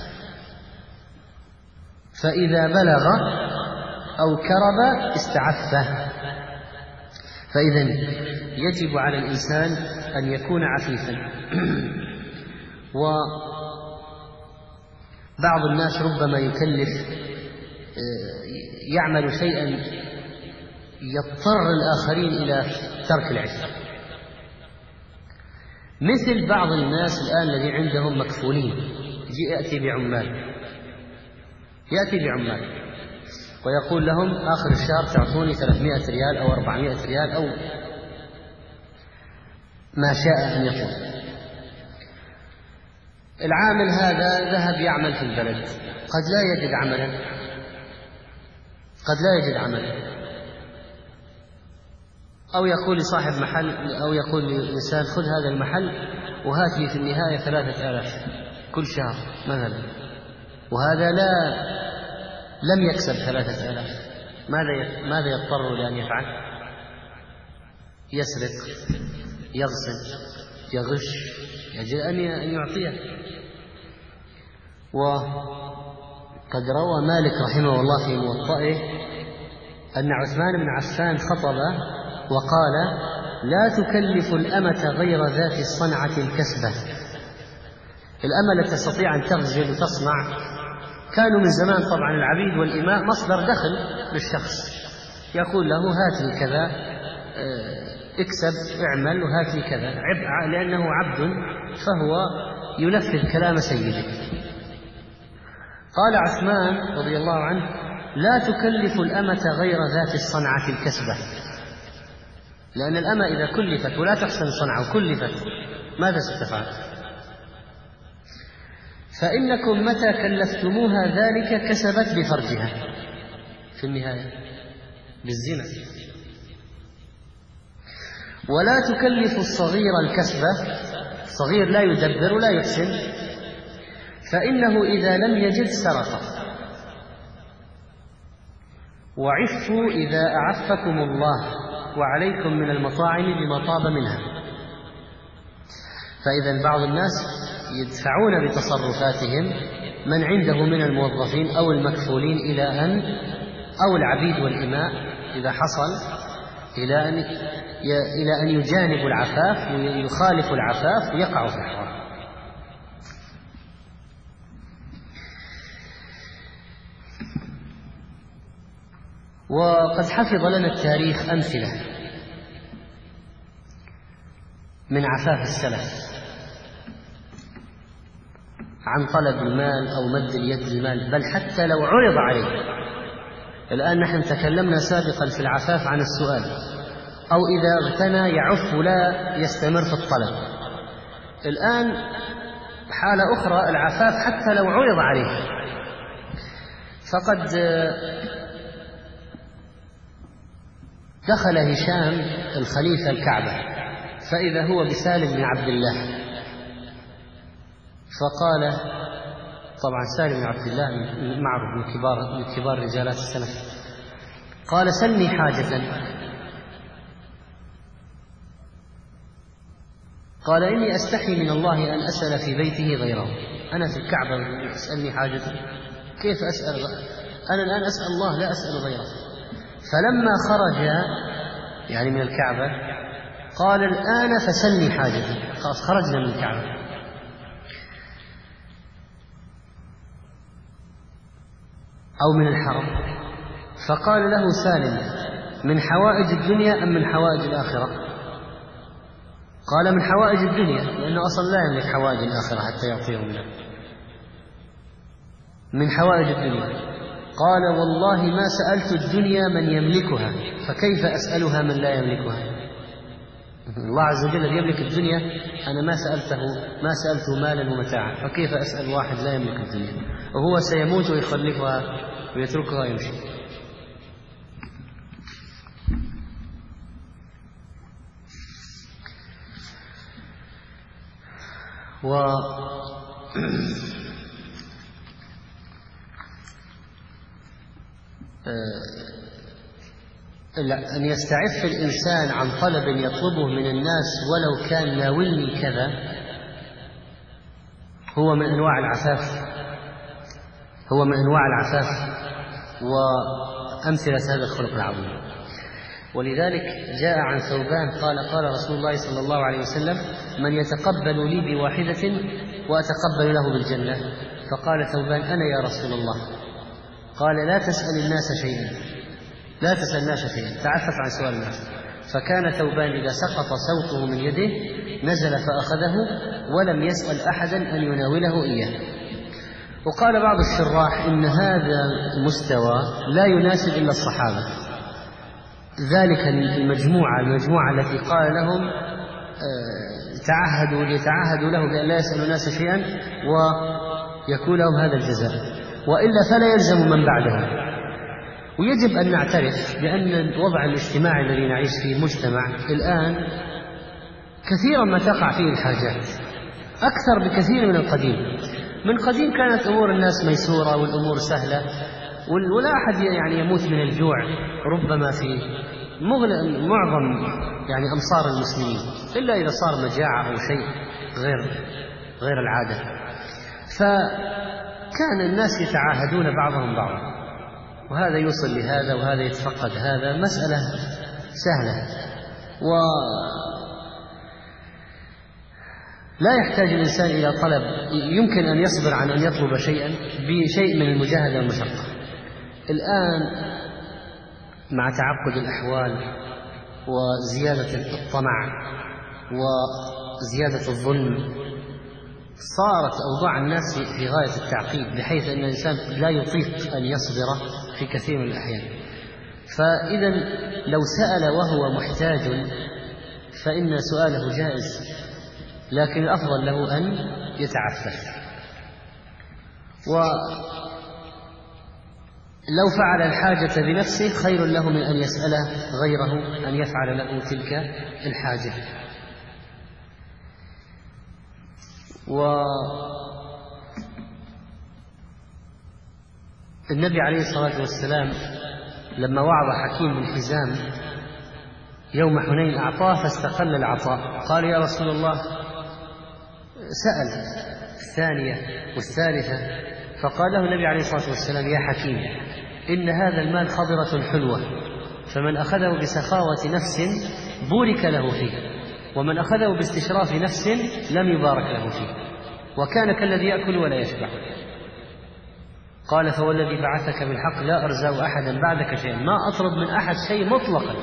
فإذا بلغ أو كرب استعفه. فإذا يجب على الإنسان أن يكون عفيفا. وبعض الناس ربما يكلف، يعمل شيئا يضطر الآخرين إلى ترك العفة، مثل بعض الناس الآن الذي عندهم مكفولين، يأتي بعمال ويقول لهم آخر الشهر تعطوني 300 ريال أو 400 ريال أو ما شاء أن يكون. العامل هذا ذهب يعمل في البلد، قد لا يجد عملا، أو يقول لصاحب محل أو يقول لإنسان: خذ هذا المحل وهات لي في النهاية 3000 كل شهر مثلا، وهذا لم يكسب 3000. ماذا يضطر لأن يفعل؟ يسرق، يغصب، يغش، يجب أن يعطيه. وقد روى مالك رحمه الله في موطئه أن عثمان بن عفان خطب وقال: لا تكلف الأمة غير ذات الصنعة الكسبة. الأمة لا تستطيع أن تغزل وتصنع. كانوا من زمان طبعا العبيد والإماء مصدر دخل للشخص، يقول له: هات لي كذا، اكسب، اعمل وهات لي كذا، لأنه عبد فهو ينفذ كلام سيده. قال عثمان رضي الله عنه: لا تكلف الأمة غير ذات الصنعة الكسبة. لأن الأمة إذا كلفت ولا تحسن صنعة وكلفت ماذا ستفعل؟ فإنكم متى كلفتموها ذلك كسبت بفرجها في النهاية بالزنا. ولا تكلف الصغير الكسبة، الصغير لا يدبر ولا يحسن، فإنه إذا لم يجد سرق. وعفوا إذا أعفكم الله، وعليكم من المطاعم بما طاب منها. فإذا بعض الناس يدفعون بتصرفاتهم من عنده من الموظفين أو المكفولين أو العبيد والإماء إذا حصل إلى أن يجانبوا العفاف ويخالفوا العفاف ويقعوا في الحرام. وقد حفظ لنا التاريخ أمثلة من عفاف السلف عن طلب المال أو مد اليد للمال، بل حتى لو عرض عليه. الآن نحن تكلمنا سابقا في العفاف عن السؤال، أو إذا اغتنى يعف ولا يستمر في الطلب. الآن حالة أخرى العفاف حتى لو عرض عليه. فقد دخل هشام الخليفة الكعبة فإذا هو بسالم بن عبد الله، فقال، طبعا سالم بن عبد الله معروف من كبار رجالات السلف، قال: سلني حاجة. قال: إني أستحي من الله أن أسأل في بيته غيره. أنا في الكعبة أسألني حاجة، كيف أسأل؟ أنا الآن أسأل الله لا أسأل غيره. فلما خرج يعني من الكعبة قال: الآن فسلني حاجة. خلاص خرجنا من الكعبة. أو من الحرم. فقال له سالم: من حوائج الدنيا أم من حوائج الآخرة؟ قال من حوائج الدنيا، لأنه أصلا لا يملك حوائج الآخرة حتى يعطيهم له. من حوائج الدنيا. قال والله ما سألت الدنيا من يملكها، فكيف أسألها من لا يملكها؟ الله عز وجل يملك الدنيا، أنا ما سألته مالا ومتاعا، فكيف أسأل واحد لا يملك الدنيا وهو سيموت ويخلفها ويتركها يمشي؟ أن يستعف الإنسان عن طلب يطلبه من الناس ولو كان ناولني كذا هو من أنواع العفاف وأمثلة هذا الخلق العظيم. ولذلك جاء عن ثوبان قال رسول الله صلى الله عليه وسلم من يتقبل لي بواحدة وأتقبل له بالجنة؟ فقال ثوبان أنا يا رسول الله. قال لا تسأل الناس شيئا، تعفف عن سؤال الناس. فكان ثوبان إذا سقط صوته من يده نزل فأخذه ولم يسأل أحدا أن يناوله إياه. وقال بعض الشراح إن هذا المستوى لا يناسب إلا الصحابة، ذلك المجموعة التي قال لهم ليتعهدوا له بأن لا يسألوا الناس شيئا ويكون لهم هذا الجزاء، وإلا فلا يلزم من بعدهم. ويجب أن نعترف بأن الوضع الاجتماعي الذي نعيش فيه مجتمع الآن كثيرا ما تقع فيه الحاجات أكثر بكثير من القديم. من قديم كانت أمور الناس ميسورة والأمور سهلة، ولا أحد يموت من الجوع ربما في معظم أمصار المسلمين، إلا إذا صار مجاعة أو شيء غير العادة. فكان الناس يتعاهدون بعضهم بعضا، وهذا يوصل لهذا وهذا يتفقد هذا، مسألة سهلة. ولا يحتاج الإنسان إلى طلب، يمكن أن يصبر عن أن يطلب شيئا بشيء من المجاهدة والمشقة. الآن مع تعقد الأحوال وزيادة الطمع وزيادة الظلم صارت أوضاع الناس في غاية التعقيد، بحيث أن الإنسان لا يطيق أن يصبر في كثير من الأحيان. فإذا لو سأل وهو محتاج فإن سؤاله جائز، لكن الأفضل له أن يتعفف. ولو فعل الحاجة بنفسه خير له من أن يسأل غيره أن يفعل له تلك الحاجة. والنبي عليه الصلاة والسلام لما وعظ حكيم بن حزام يوم حنين أعطاه فاستقل العطاء، قال يا رسول الله، سأل الثانية والثالثة، فقال له النبي عليه الصلاة والسلام يا حكيم إن هذا المال خضرة حلوة، فمن أخذه بسخاوة نفس بورك له فيه، ومن أخذه باستشراف نفس لم يبارك له فيه، وكان كالذي يأكل ولا يشبع. قال فوالذي بعثك بالحق لا أرزق أحدا بعدك شيئا، ما أطلب من أحد شيء مطلقا.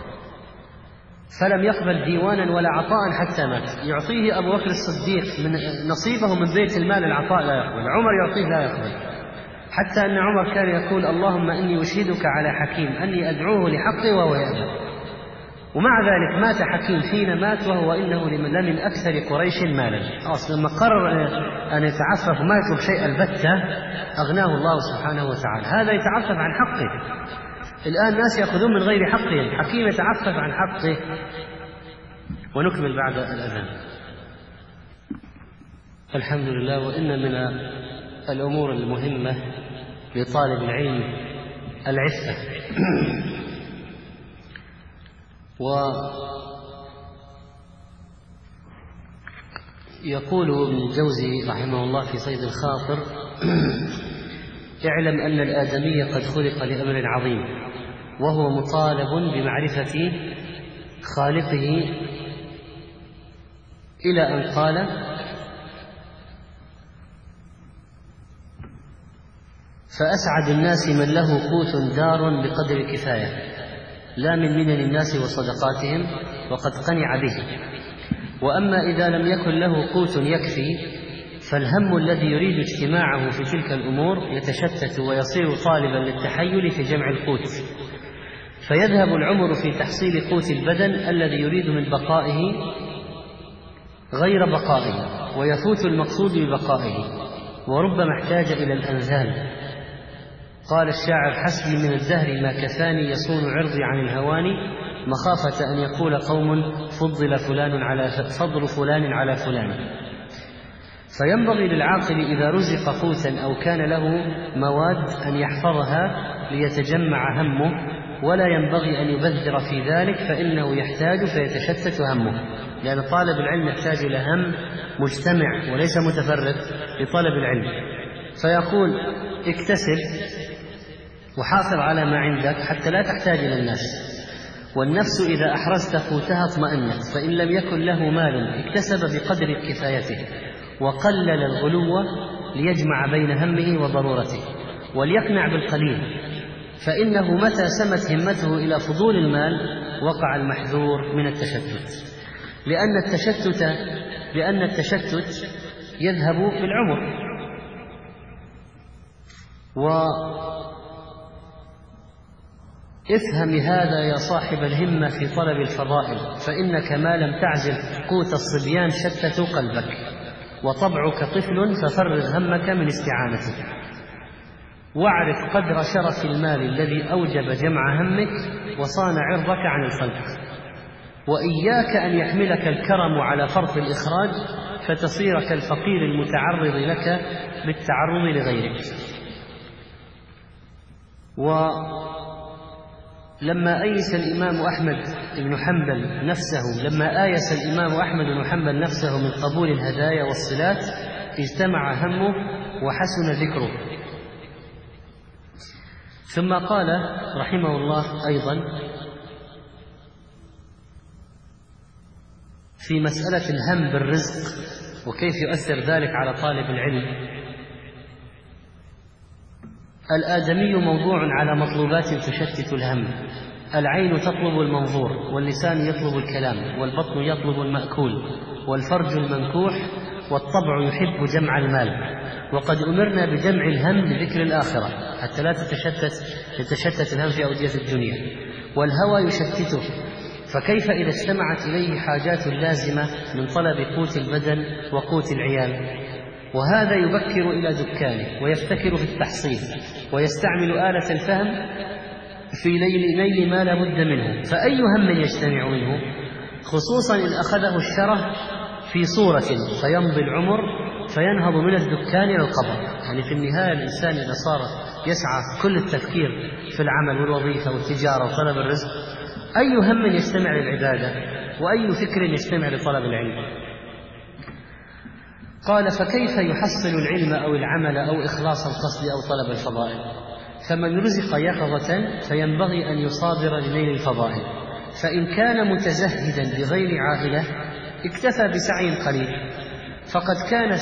فلم يقبل ديوانا ولا عطاء حتى مات. يعطيه أبو بكر الصديق من نصيبه من بيت المال العطاء لا يقبل، عمر يعطيه لا يقبل، حتى أن عمر كان يقول اللهم إني أشهدك على حكيم أني أدعوه لحقي وهو يأبى. ومع ذلك مات حكيم حين مات وهو إنه لمن أكثر قريش مالا. أصلا لما قرر أن يتعفف وما يطلب شيء البتة أغناه الله سبحانه وتعالى. هذا يتعفف عن حقه. الآن الناس يأخذون من غير حقهم، حكيم يتعفف عن حقه. ونكمل بعد الأذان. الحمد لله. وإن من الأمور المهمة لطالب العلم العفة. ويقول ابن الجوزي رحمه الله في صيد الخاطر اعلم أن الآدمي قد خلق لأمر عظيم، وهو مطالب بمعرفة خالقه، إلى أن قال فأسعد الناس من له قوت دار بقدر كفاية، لا من منن الناس وصدقاتهم، وقد قنع به. وأما إذا لم يكن له قوت يكفي فالهم الذي يريد اجتماعه في تلك الأمور يتشتت ويصير طالبا للتحيل في جمع القوت، فيذهب العمر في تحصيل قوت البدن الذي يريد من بقائه غير بقائه، ويفوت المقصود ببقائه، وربما احتاج إلى الأنذال. قال الشاعر: حسبي من الدهر ما كفاني يصون عرضي عن الهوان، مخافة أن يقول قوم فضل فلان على فلان. فينبغي للعاقل إذا رزق قوتا أو كان له مواد أن يحفظها ليتجمع همه، ولا ينبغي أن يبذر في ذلك فإنه يحتاج فيتشتت همه، لأن طالب العلم يحتاج إلى هم مجتمع وليس متفرد لطلب العلم. فيقول: اكتسب وحافظ على ما عندك حتى لا تحتاج إلى الناس. والنفس إذا أحرزت قوتها اطمأنت، فإن لم يكن له مال اكتسب بقدر كفايته وقلل الغلو ليجمع بين همه وضرورته، وليقنع بالقليل، فإنه متى سمت همته إلى فضول المال وقع المحذور من التشتت، لأن التشتت يذهب بالعمر. افهم هذا يا صاحب الهمة في طلب الفضائل، فإنك ما لم تعزل قوت الصبيان شتتوا قلبك، وطبعك طفل ففرغ همك من استعانته. واعرف قدر شرف المال الذي أوجب جمع همك وصان عرضك عن الخلق، وإياك أن يحملك الكرم على فرط الإخراج فتصير كالفقير المتعرض لك بالتعرض لغيرك. لما آيس الإمام أحمد بن حنبل نفسه من قبول الهدايا والصلات اجتمع همه وحسن ذكره. ثم قال رحمه الله أيضا في مسألة الهم بالرزق وكيف يؤثر ذلك على طالب العلم: الآدمي موضوع على مطلوبات تشتت الهم، العين تطلب المنظور، واللسان يطلب الكلام، والبطن يطلب المأكول، والفرج المنكوح، والطبع يحب جمع المال. وقد أمرنا بجمع الهم بذكر الآخرة حتى لا يتشتت الهم في أودية الدنيا، والهوى يشتته، فكيف إذا اجتمعت إليه حاجات لازمة من طلب قوت البدن وقوت العيال؟ وهذا يبكر إلى دكانه ويفتكر في التحصيل ويستعمل آلة الفهم في نيل ما لا بد منه، فأي هم يجتمع منه؟ خصوصا إن أخذه الشره في صورة فيمضي العمر فينهض من الدكان إلى القبر. يعني في النهاية الإنسان إذا صار يسعى كل التفكير في العمل والوظيفة والتجارة وطلب الرزق، أي هم يجتمع للعبادة وأي فكر يجتمع لطلب العلم؟ قال: فكيف يحصل العلم أو العمل أو إخلاص القصد أو طلب الفضائل؟ فمن رزق يقظة فينبغي أن يصابر لنيل الفضائل، فإن كان متزهدا بغير عائلة اكتفى بسعي قليل، فقد كان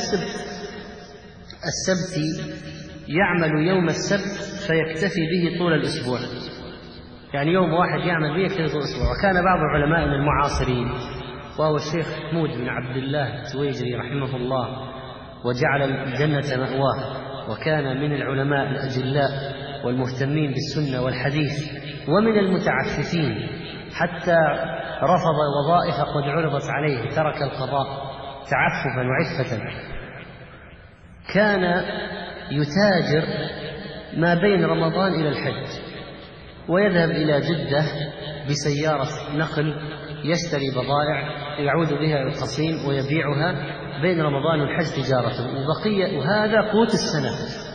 السبت يعمل يوم السبت فيكتفي به طول الأسبوع، يعني يوم واحد يعمل به يكتفي طول الأسبوع. وكان بعض علمائنا المعاصرين وهو الشيخ محمود بن عبد الله التويجري رحمه الله وجعل الجنة مأواه، وكان من العلماء الأجلاء والمهتمين بالسنة والحديث ومن المتعففين، حتى رفض وظائف قد عرضت عليه، ترك القضاء تعففا وعفة. كان يتاجر ما بين رمضان إلى الحج، ويذهب إلى جدة بسيارة نقل يشتري بضائع يعود بها إلى القصيم ويبيعها بين رمضان والحج تجارة، وهذا قوت السنة،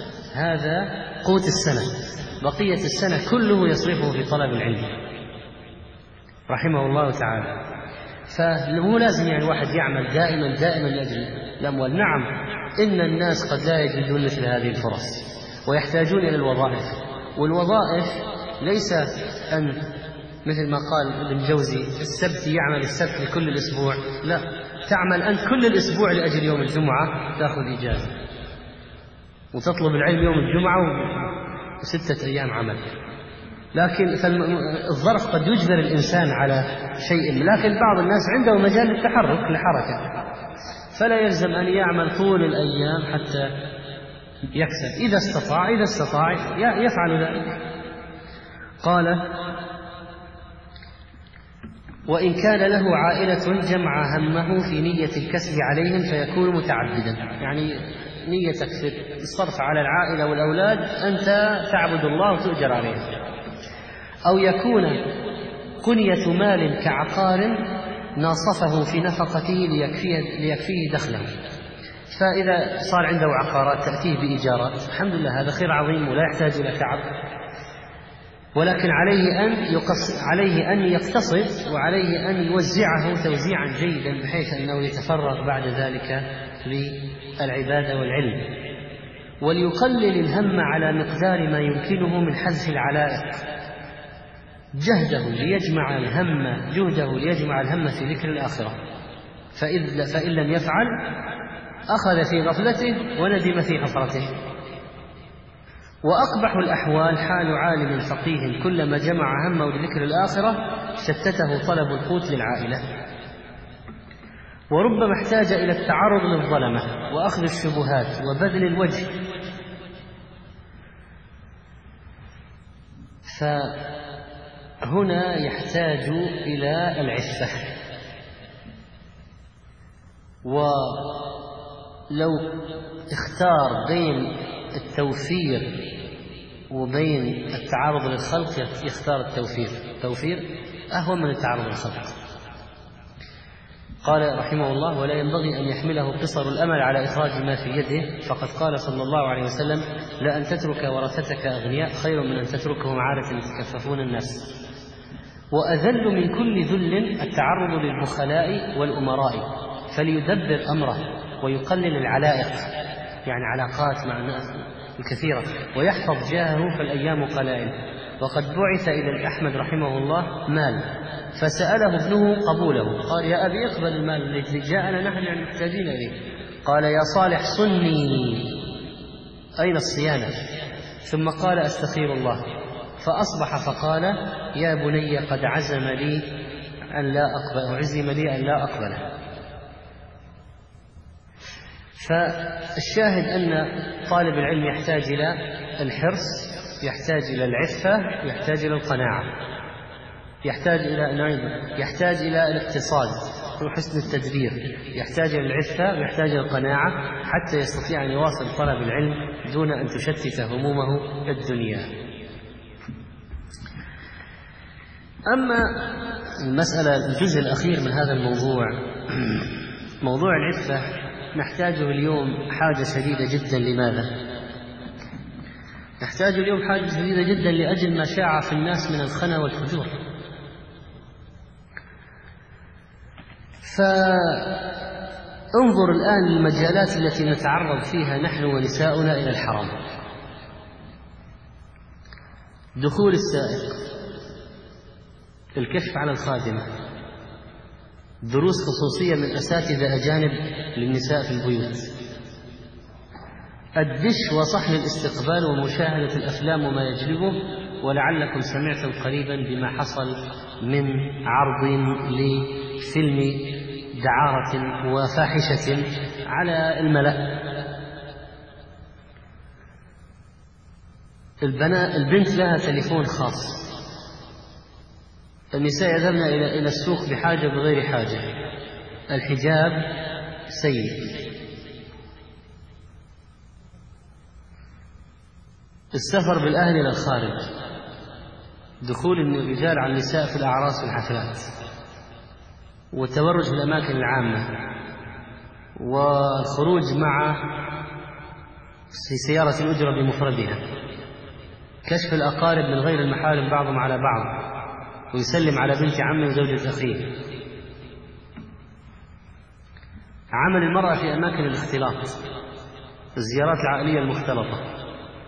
بقية السنة كله يصرفه في طلب العلم رحمه الله تعالى. فهو لازم يعني واحد يعمل دائما لأجل الأموال. نعم، إن الناس قد لا يجدون مثل هذه الفرص ويحتاجون إلى الوظائف، والوظائف ليس أن مثل ما قال ابن جوزي السبت يعمل السبت لكل الأسبوع، لا، تعمل أنت كل الأسبوع لأجل يوم الجمعة تأخذ إجازة وتطلب العلم يوم الجمعة و6 أيام عمل. لكن الظرف قد يجبر الإنسان على شيء، لكن بعض الناس عنده مجال للتحرك لحركة، فلا يلزم أن يعمل طول الأيام حتى يكسب. إذا استطاع يفعل ذلك. قال: وإن كان له عائلة جمع همه في نية الكسب عليهم فيكون متعبدا. يعني نيتك في الصرف على العائلة والأولاد أنت تعبد الله وتؤجر عليه. أو يكون كنية مال كعقار ناصفه في نفقته ليكفيه دخله، فإذا صار عنده عقارات تأتيه بإيجارات، الحمد لله، هذا خير عظيم ولا يحتاج إلى تعب، ولكن عليه أن يقتصد، وعليه أن يوزعه توزيعا جيدا بحيث أنه يتفرغ بعد ذلك للعبادة والعلم، وليقلل الهم على مقدار ما يمكنه من حذف العلائق، جهده ليجمع الهم في ذكر الآخرة، فإن لم يفعل أخذ في غفلته وندم في حفرته. وأقبح الأحوال حال عالم فقيه كلما جمع همه لذكر الآخرة شتته طلب القوت للعائلة، وربما احتاج إلى التعرض للظلمة وأخذ الشبهات وبذل الوجه، فهنا يحتاج إلى العفة. ولو اختار بين التوفير وبين التعرض للخلق يختار التوفير أهون من التعرض للخلق. قال رحمه الله: ولا ينبغي أن يحمله قصر الأمل على إخراج ما في يده، فقد قال صلى الله عليه وسلم: لا أن تترك ورثتك أغنياء خير من أن تتركهم عالة يتكففون الناس. وأذل من كل ذل التعرض للبخلاء والأمراء، فليدبر أمره ويقلل العلائق، يعني علاقات مع الناس الكثيرة، ويحفظ جاهه فالأيام قلائل. وقد بعث إلى أحمد رحمه الله مال، فسأله ابنه قبوله، قال: يا أبي اقبل المال الذي جاءنا نحن محتاجين إليه. قال: يا صالح صني، أين الصيانة؟ ثم قال: أستخير الله. فأصبح فقال: يا بني قد عزم لي أن لا أقبله. فالشاهد أن طالب العلم يحتاج إلى الحرص، يحتاج إلى العفة، يحتاج إلى القناعة، يحتاج إلى الاقتصاد وحسن التدبير، يحتاج إلى العفة ويحتاج إلى القناعة حتى يستطيع أن يواصل طلب العلم دون أن تشتت همومه الدنيا. أما الجزء الأخير من هذا الموضوع، موضوع العفة، نحتاجه اليوم حاجة شديدة جدا. لماذا؟ نحتاج اليوم حاجة شديدة جدا لأجل ما شاع في الناس من الخنا والفجور. فانظر الآن للمجالات التي نتعرض فيها نحن ونساؤنا إلى الحرام: دخول السائق، الكشف على الخادمة، دروس خصوصية من أساتذة أجانب للنساء في البيوت، الدش وصحن الاستقبال ومشاهدة الأفلام وما يجلبه. ولعلكم سمعتم قريبا بما حصل من عرض لفيلم دعارة وفاحشة على الملأ. البنت لها تليفون خاص، النساء يذهبن إلى السوق بحاجة بغير حاجة، الحجاب سيء، السفر بالأهل إلى الخارج، دخول الرجال على النساء في الأعراس والحفلات، والتبرج في الأماكن العامة، والخروج مع سيارة الأجرة بمفردها، كشف الأقارب من غير المحارم بعضهم على بعض، ويسلم على بنت عمه وزوجة أخيه، عمل المرأة في أماكن الاختلاط، الزيارات العائلية المختلطة،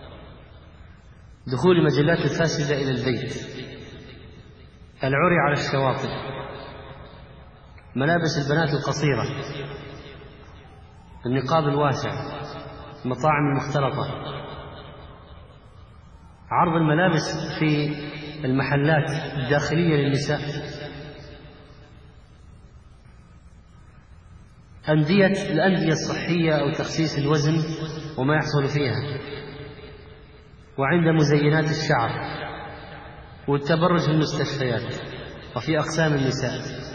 دخول المجلات الفاسدة إلى البيت، العري على الشواطئ، ملابس البنات القصيرة، النقاب الواسع، المطاعم المختلطة، عرض الملابس في المحلات الداخلية للنساء، الأندية الصحية أو تخسيس الوزن وما يحصل فيها، وعند مزينات الشعر والتبرج في المستشفيات وفي أقسام النساء.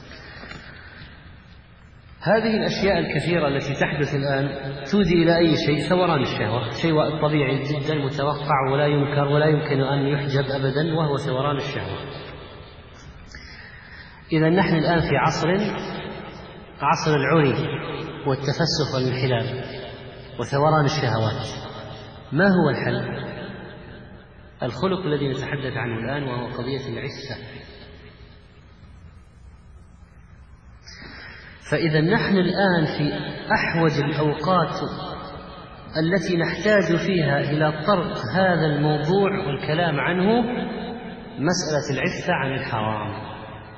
هذه الأشياء الكثيرة التي تحدث الآن تودي إلى أي شيء؟ ثوران الشهوة، شيء طبيعي جدا متوقع ولا ينكر ولا يمكن أن يحجب أبدا، وهو ثوران الشهوة. إذا نحن الآن في عصر العري والتفسخ والانحلال وثوران الشهوات. ما هو الحل؟ الخلق الذي نتحدث عنه الآن، وهو قضية العفة. فإذا نحن الآن في أحوج الأوقات التي نحتاج فيها إلى طرق هذا الموضوع والكلام عنه، مسألة العفة عن الحرام.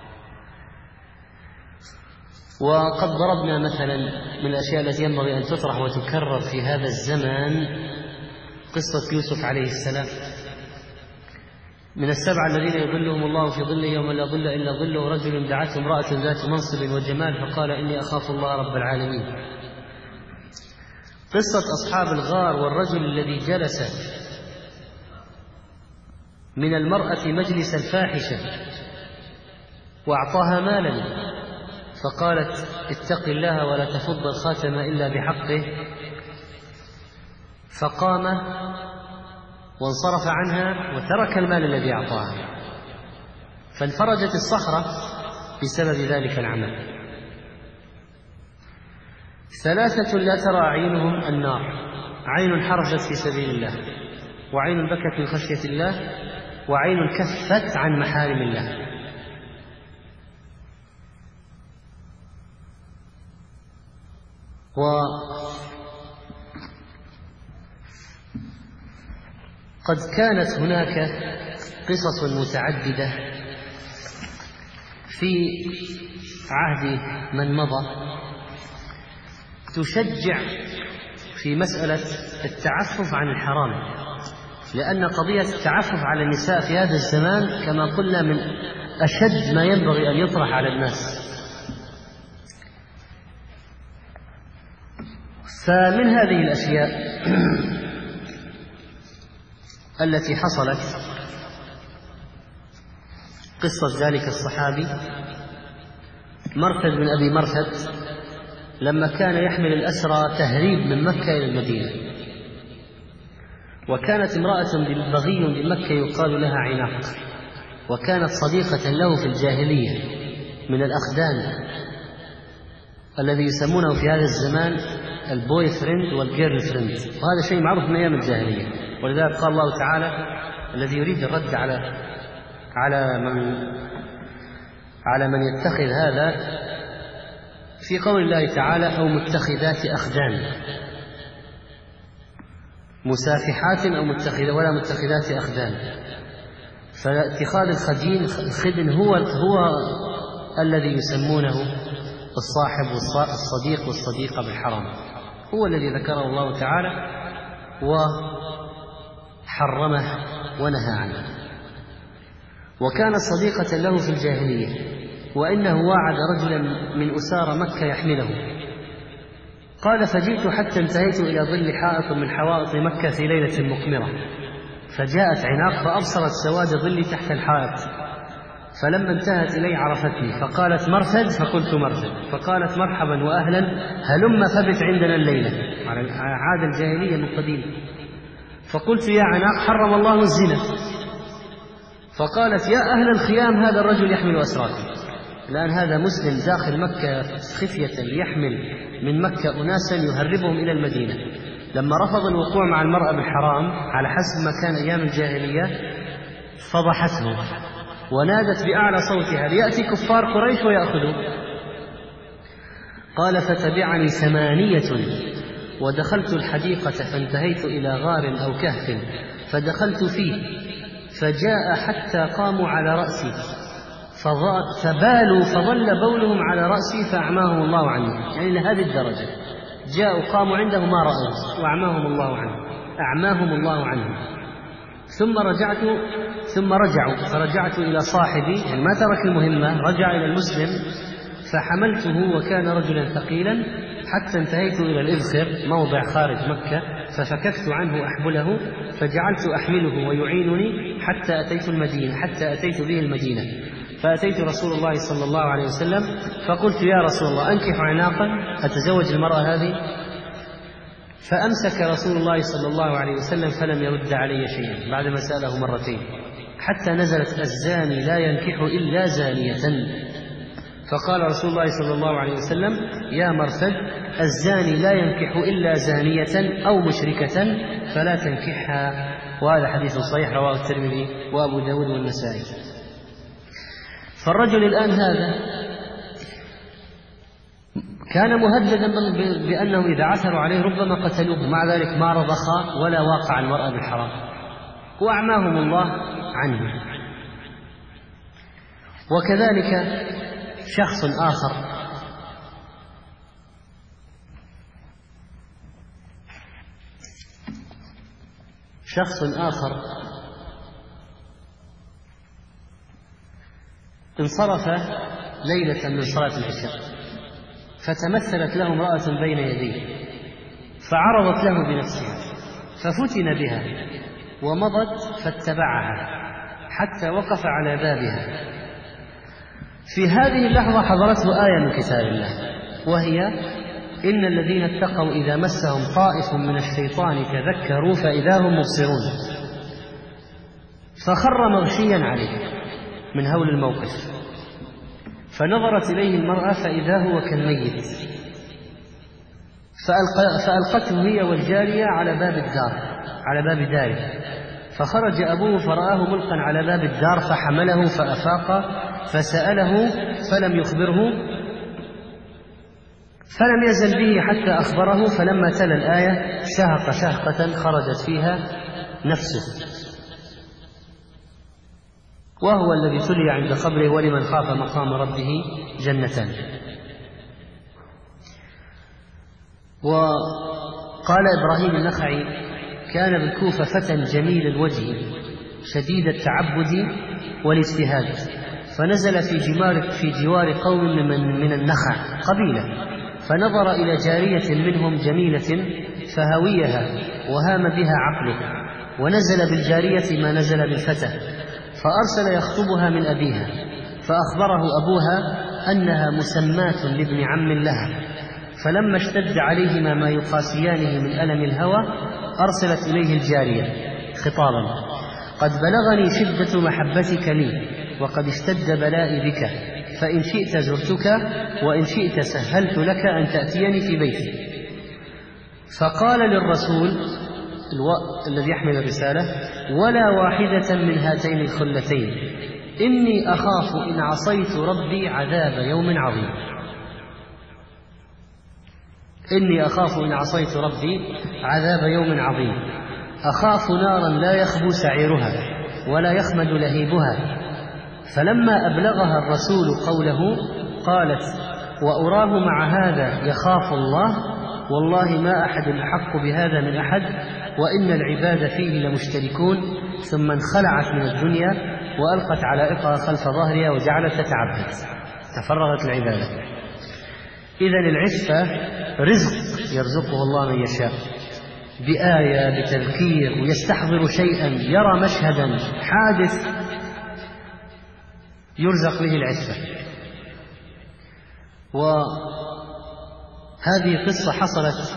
وقد ضربنا مثلا من الأشياء التي ينبغي أن تطرح وتكرر في هذا الزمان قصة يوسف عليه السلام. من السبعة الذين يظلهم الله في ظله يوم لا ظل إلا ظله، رجل دعته امرأة ذات منصب وجمال فقال إني أخاف الله رب العالمين. قصة أصحاب الغار والرجل الذي جلس من المرأة مجلس الفاحشة وأعطاها مالا فقالت اتق الله ولا تفض الخاتم إلا بحقه، فقام وانصرف عنها وترك المال الذي أعطاها، فانفرجت الصخرة بسبب ذلك العمل. ثلاثة لا ترى أعينهم النار، عين حرجت في سبيل الله، وعين بكت من خشية الله، وعين كفت عن محارم الله. وقد كانت هناك قصص متعددة في عهد من مضى تشجع في مسألة التعفف عن الحرام، لأن قضية التعفف على النساء في هذا الزمان كما قلنا من أشد ما ينبغي أن يطرح على الناس. فمن هذه الأشياء التي حصلت قصة ذلك الصحابي مرثد بن أبي مرثد لما كان يحمل الأسرى تهريب من مكة إلى المدينة، وكانت امرأة بغي بمكة يقال لها عناق، وكانت صديقة له في الجاهلية من الأخدان الذي يسمونه في هذا الزمان البوي فريند والجيرل فريند، وهذا شيء معروف من أيام الجاهلية. ولذلك قال الله تعالى الذي يريد الرد على من يتخذ هذا في قول الله تعالى أو متخذات أخدان، مسافحات أو متخذة ولا متخذات أخدان. فاتخاذ الخدن هو الذي يسمونه الصاحب والصديق والصديقة بالحرام، هو الذي ذكره الله تعالى وحرمه ونهى عنه. وكانت صديقة له في الجاهلية، وإنه واعد رجلا من أسار مكة يحمله. قال فجئت حتى انتهيت إلى ظل حائط من حوائط مكة في ليلة مقمرة، فجاءت عناق فأبصرت سواد ظلي تحت الحائط، فلما انتهت إلي عرفتني فقالت مرثد، فقلت مرثد، فقالت مرحبا وأهلا هلم فبت عندنا الليلة، على عادة الجاهلية من قديم. فقلت يا عناق حرم الله الزنا، فقالت يا أهل الخيام هذا الرجل يحمل أسراكم. الآن هذا مسلم داخل مكة خفية يحمل من مكة أناسا يهربهم إلى المدينة. لما رفض الوقوع مع المرأة بالحرام على حسب ما كان أيام الجاهلية فضحته ونادت بأعلى صوتها ليأتي كفار قريش ويأخذوا. قال فتبعني 8 ودخلت الحديقة فانتهيت إلى غار أو كهف فدخلت فيه، فجاء حتى قاموا على رأسي فبالوا فظل بولهم على رأسي فأعماهم الله عني، يعني لهذه الدرجة جاءوا قاموا عنده ما رأوا وأعماهم الله عنه. فرجعت إلى صاحبي، يعني ما ترك المهمة، رجع إلى المسلم، فحملته وكان رجلا ثقيلا حتى انتهيت إلى الإذخر، موضع خارج مكة، ففككت عنه أحبله فجعلت أحمله ويعينني حتى أتيت به المدينة. فأتيت رسول الله صلى الله عليه وسلم فقلت: يا رسول الله، أنكح عناقا، أتزوج المرأة هذه؟ فأمسك رسول الله صلى الله عليه وسلم فلم يرد علي شيئا بعدما سأله مرتين، حتى نزلت: الزاني لا ينكح إلا زانية. فقال رسول الله صلى الله عليه وسلم: يا مرثد، الزاني لا ينكح إلا زانية أو مشركة فلا تنكحها. وهذا حديث صحيح رواه الترمذي وأبو داود والنسائي. فالرجل الآن هذا كان مهددا بأنه إذا عثروا عليه ربما قتلوه، مع ذلك ما رضخ ولا واقع المرأة بالحرام، وأعماهم الله عنه. وكذلك شخص آخر انصرف ليلة من صلاة العشاء، فتمثلت له امرأة بين يديه، فعرضت له بنفسها، ففتن بها ومضت فاتبعها حتى وقف على بابها. في هذه اللحظة حضرته آية من كتاب الله، وهي: إن الذين اتقوا إذا مسهم طائف من الشيطان تذكروا فإذا هم مبصرون. فخر مغشيا عليه من هول الموقف، فنظرت إليه المرأة فإذا هو كالميت، فألقته هي والجارية على باب داره، فخرج أبوه فرآه ملقا على باب الدار، فحمله فأفاق، فسأله فلم يخبره، فلم يزل به حتى أخبره، فلما تلا الآية شهق شهقة خرجت فيها نفسه، وهو الذي تلي عند قبره: ولمن خاف مقام ربه جنتان. وقال إبراهيم النخعي: كان بالكوفة فتى جميل الوجه شديد التعبد والاجتهاد، فنزل في جوار قوم من النخع قبيلة، فنظر إلى جارية منهم جميلة فهويها وهام بها عقله، ونزل بالجارية ما نزل بالفتى، فأرسل يخطبها من أبيها، فأخبره أبوها أنها مسماة لابن عم لها، فلما اشتد عليهما ما يقاسيانه من ألم الهوى أرسلت إليه الجارية خطابا: قد بلغني شدة محبتك لي، وقد اشتد بلائي بك، فإن شئت زرتك، وإن شئت سهلت لك أن تأتيني في بيتي. فقال للرسول الذي يحمل الرسالة: ولا واحدة من هاتين الخلتين، إني أخاف إن عصيت ربي عذاب يوم عظيم. إني أخاف إن عصيت ربي عذاب يوم عظيم، أخاف نارا لا يخبو سعيرها ولا يخمد لهيبها. فلما أبلغها الرسول قوله قالت: وأراه مع هذا يخاف الله، والله ما أحد أحق بهذا من أحد، وإن العباد فيه لمشتركون. ثم انخلعت من الدنيا وألقت علائقها خلف ظهرها وجعلت تتعبد، تفرغت العبادة. إذن العفة رزق يرزقه الله من يشاء بآية، بتذكير، ويستحضر شيئا، يرى مشهدا حادث يرزق به العفة. وهذه قصة حصلت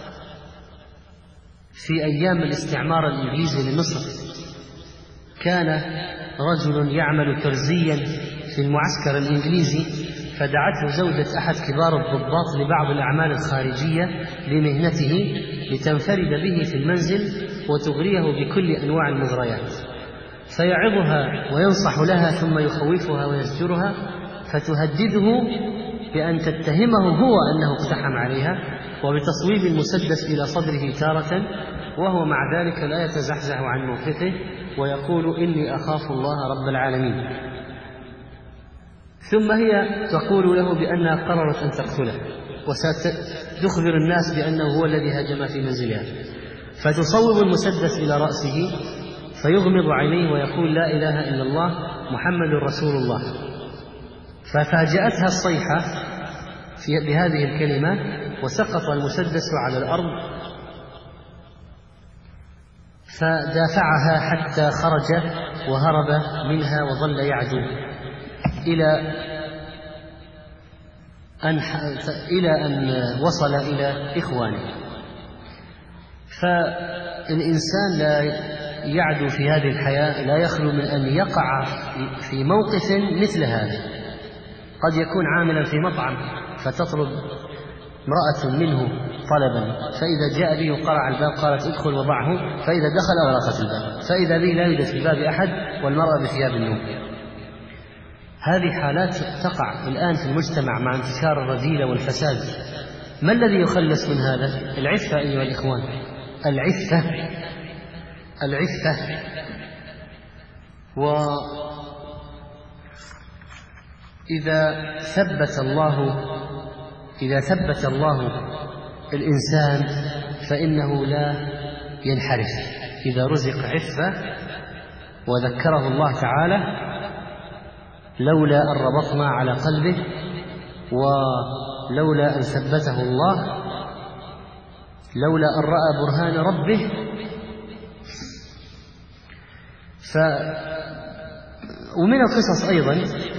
في أيام الاستعمار الإنجليزي لمصر. كان رجل يعمل ترزيا في المعسكر الإنجليزي، فدعته زوجة أحد كبار الضباط لبعض الأعمال الخارجية لمهنته لتنفرد به في المنزل وتغريه بكل أنواع المغريات، فيعظها وينصح لها ثم يخوفها ويزجرها، فتهدده بأن تتهمه هو أنه اقتحم عليها، وبتصويب المسدس إلى صدره تارة، وهو مع ذلك لا يتزحزح عن موقفه ويقول: إني أخاف الله رب العالمين. ثم هي تقول له بأنها قررت أن تقتله، وستخبر الناس بأنه هو الذي هجم في منزلها، فتصوب المسدس إلى رأسه فيغمض عينيه ويقول لا إله إلا الله محمد رسول الله. ففاجأتها الصيحة بهذه الكلمة وسقط المسدس على الأرض، فدافعها حتى خرج وهرب منها وظل يعدو إلى أن وصل إلى إخوانه. فالإنسان لا يعدو في هذه الحياة لا يخلو من أن يقع في موقف مثل هذا. قد يكون عاملا في مطعم فتطلب امرأة منه طلبا، فإذا جاء به قرع الباب قالت ادخل وضعه، فإذا دخل أغلقت الباب، فإذا به لا يوجد في الباب أحد والمرأة بثياب النوم. هذه حالات تقع الآن في المجتمع مع انتشار الرذيلة والفساد. ما الذي يخلص من هذا؟ العفة أيها الإخوان، العفة. وإذا ثبت الله الإنسان فإنه لا ينحرف. إذا رزق عفة وذكره الله تعالى لولا أن ربطنا على قلبه ولولا أن ثبته الله لولا أن رأى برهان ربه. ومن القصص أيضا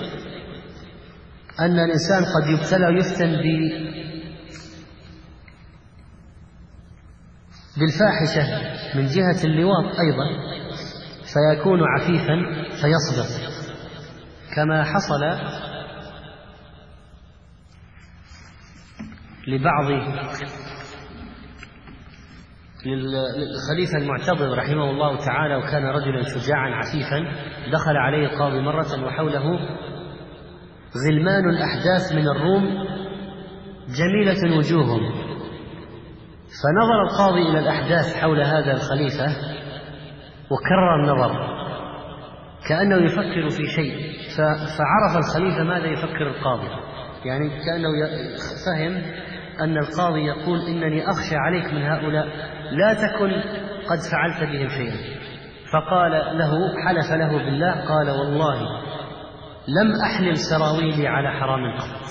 أن الإنسان قد يبتلى ويفتن بالفاحشة من جهة اللواط أيضا، فيكون عفيفا فيصبر، كما حصل للخليفة المعتضد رحمه الله تعالى، وكان رجلا شجاعا عفيفا. دخل عليه القاضي مرة وحوله غلمان الأحداث من الروم جميلة وجوههم، فنظر القاضي إلى الأحداث حول هذا الخليفة وكرر النظر كأنه يفكر في شيء، فعرف الخليفة ماذا يفكر القاضي، يعني كأنه فهم أن القاضي يقول إنني أخشى عليك من هؤلاء، لا تكن قد فعلت بهم شيئا. فقال له، حلف له بالله، قال والله لم أحلل سراويلي على حرام قط.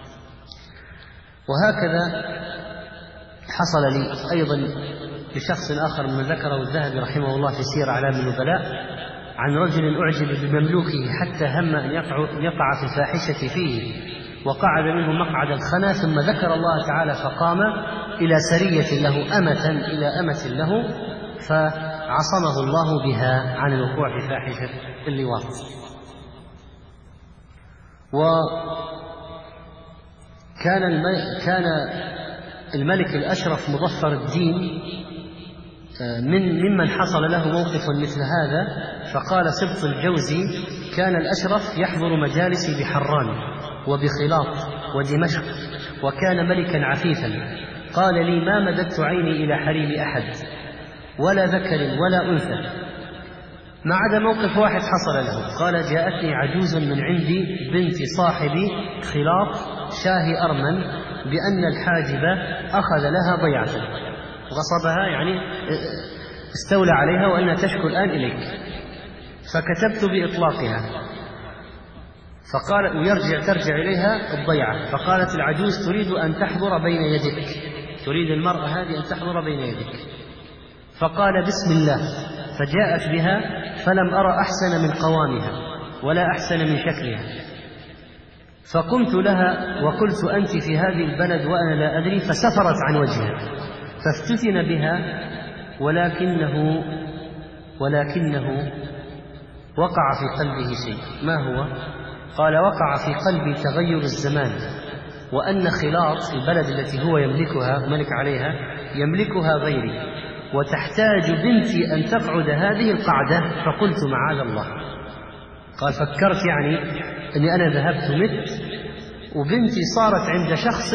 وهكذا حصل لي أيضا لشخص آخر من ذكره الذهبي رحمه الله في سير أعلام النبلاء عن رجل أعجب بمملوكه حتى هم أن يقع في الفاحشة فيه، وقعد منه مقعد الخنا، ثم ذكر الله تعالى فقام إلى سرية له إلى أمة له، فعصمه الله بها عن الوقوع في فاحشة اللواط. وكان الملك الأشرف مظفر الدين ممن حصل له موقف مثل هذا، فقال سبط الجوزي: كان الأشرف يحضر مجالسي بحران وبخلاط ودمشق، وكان ملكا عفيفا. قال لي: ما مددت عيني إلى حريم أحد ولا ذكر ولا أنثى، ما عدا موقف واحد حصل له. قال: جاءتني عجوز من عندي بنت صاحبي خلاط شاه أرمن بأن الحاجب أخذ لها ضيعة، غصبها يعني استولى عليها، وأنها تشكو الآن إليك، فكتبت بإطلاقها. فقال: ترجع إليها الضيعة. فقالت العجوز: تريد أن تحضر بين يدك، تريد المرأة هذه أن تحضر بين يدك. فقال: بسم الله. فجاءت بها، فلم أرى أحسن من قوامها ولا أحسن من شكلها، فقمت لها وقلت: أنت في هذه البلد وأنا لا أدري، فسفرت عن وجهها، فافتتن بها، ولكنه وقع في قلبه شيء. ما هو؟ قال: وقع في قلبي تغير الزمان، وأن خلاط البلد التي هو يملكها ملك عليها يملكها غيري، وتحتاج بنتي أن تقعد هذه القعدة، فقلت معاذ الله. قال: فكرت يعني أني أنا ذهبت مت وبنتي صارت عند شخص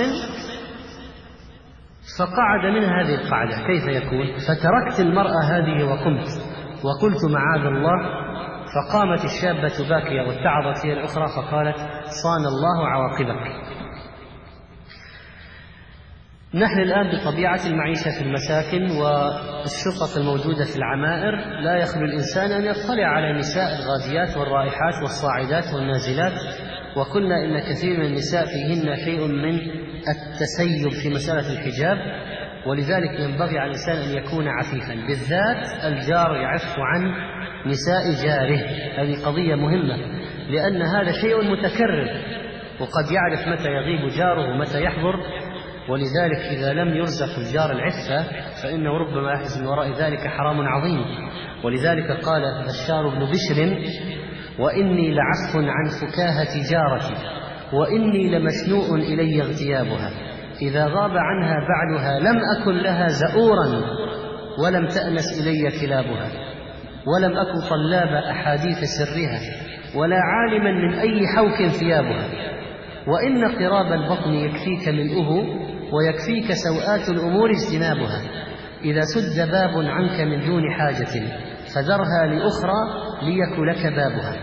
فقعد من هذه القعدة، كيف يكون؟ فتركت المرأة هذه وقمت وقلت معاذ الله. فقامت الشابة باكية واتعظت هي الأخرى، فقالت: صان الله عواقبك. نحن الآن بطبيعة المعيشة في المساكن والشقق الموجودة في العمائر لا يخلو الإنسان أن يطلع على النساء الغاديات والرائحات والصاعدات والنازلات، وقلنا إن كثير من النساء فيهن شيء من التسيب في مسألة الحجاب، ولذلك ينبغي على الإنسان أن يكون عفيفا، بالذات الجار يعف عن نساء جاره. هذه قضية مهمة، لأن هذا شيء متكرر وقد يعرف متى يغيب جاره ومتى يحضر، ولذلك إذا لم يرزق الجار العفة فإنه ربما يحدث من وراء ذلك حرام عظيم. ولذلك قال بشار بن بشر: وإني لعف عن فكاهة جارتي، وإني لمشنوء إلي اغتيابها، إذا غاب عنها بعلها لم أكن لها زؤورا ولم تأنس إلي كلابها، ولم أكن طلاب أحاديث سرها، ولا عالما من أي حوك ثيابها، وإن قراب البطن يكفيك ملؤه، ويكفيك سوءات الأمور اجتنابها، إذا سد باب عنك من دون حاجة فذرها لأخرى ليك لك بابها.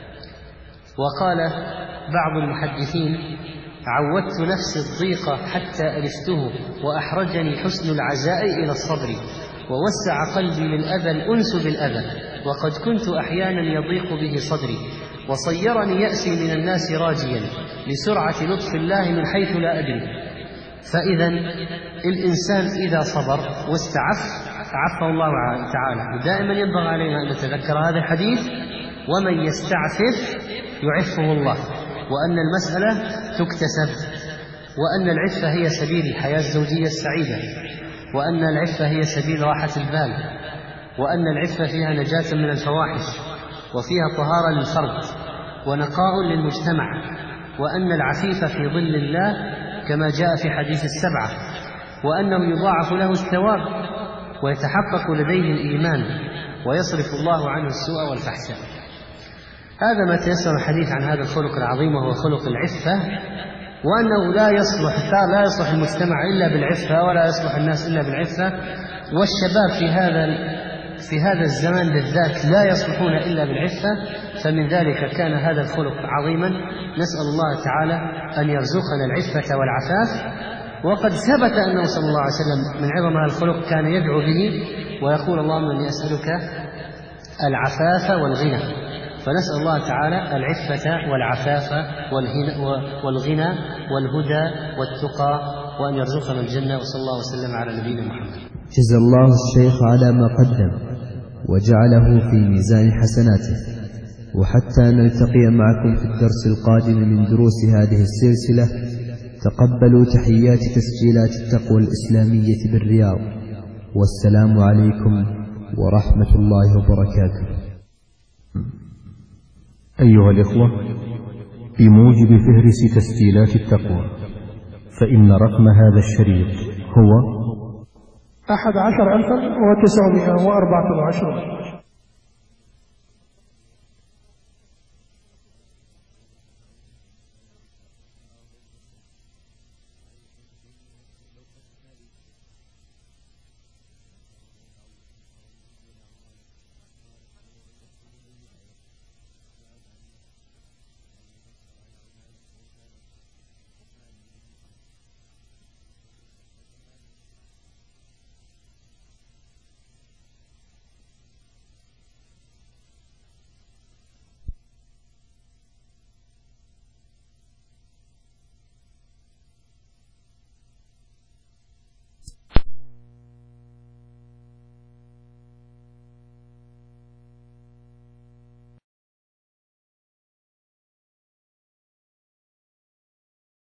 وقال بعض المحدثين: عودت نفسي الضيق حتى ألفته، وأحرجني حسن العزاء إلى الصبر، ووسع قلبي للأذى الأنس بالأذى، وقد كنت أحيانا يضيق به صدري، وصيرني يأسي من الناس راجيا لسرعة لطف الله من حيث لا أدري. فإذا الإنسان إذا صبر واستعف عفه الله تعالى. دائما ينبغي علينا أن نتذكر هذا الحديث: ومن يستعفف يعفه الله، وأن المسألة تكتسب، وأن العفة هي سبيل الحياة الزوجية السعيدة، وأن العفة هي سبيل راحة البال، وأن العفة فيها نجاة من الفواحش، وفيها طهارة للفرد ونقاء للمجتمع، وأن العفيف في ظل الله كما جاء في حديث السبعة، وأنه يضاعف له الثواب ويتحقق لديه الإيمان ويصرف الله عنه السوء والفحشاء. هذا ما تيسر الحديث عن هذا الخلق العظيم وهو خلق العفة، وأنه لا يصلح المجتمع إلا بالعفة، ولا يصلح الناس إلا بالعفة، والشباب في هذا الزمان بالذات لا يصلحون إلا بالعفة، فمن ذلك كان هذا الخلق عظيما. نسأل الله تعالى أن يرزقنا العفة والعفاف. وقد ثبت أنه صلى الله عليه وسلم من عظم هذا الخلق كان يدعو به ويقول: اللهم إني أسألك العفاف والغنى. فنسأل الله تعالى العفة والعفاف والغنى والهدى والتقى، وأن يرزقنا الجنة. وصلى الله وسلم على نبينا محمد. جزا الله الشيخ على ما قدم وجعله في ميزان حسناته. وحتى نلتقي معكم في الدرس القادم من دروس هذه السلسلة، تقبلوا تحيات تسجيلات التقوى الإسلامية بالرياض، والسلام عليكم ورحمة الله وبركاته. أيها الإخوة، بموجب فهرس تسجيلات التقوى، فإن رقم هذا الشريط هو 11,924.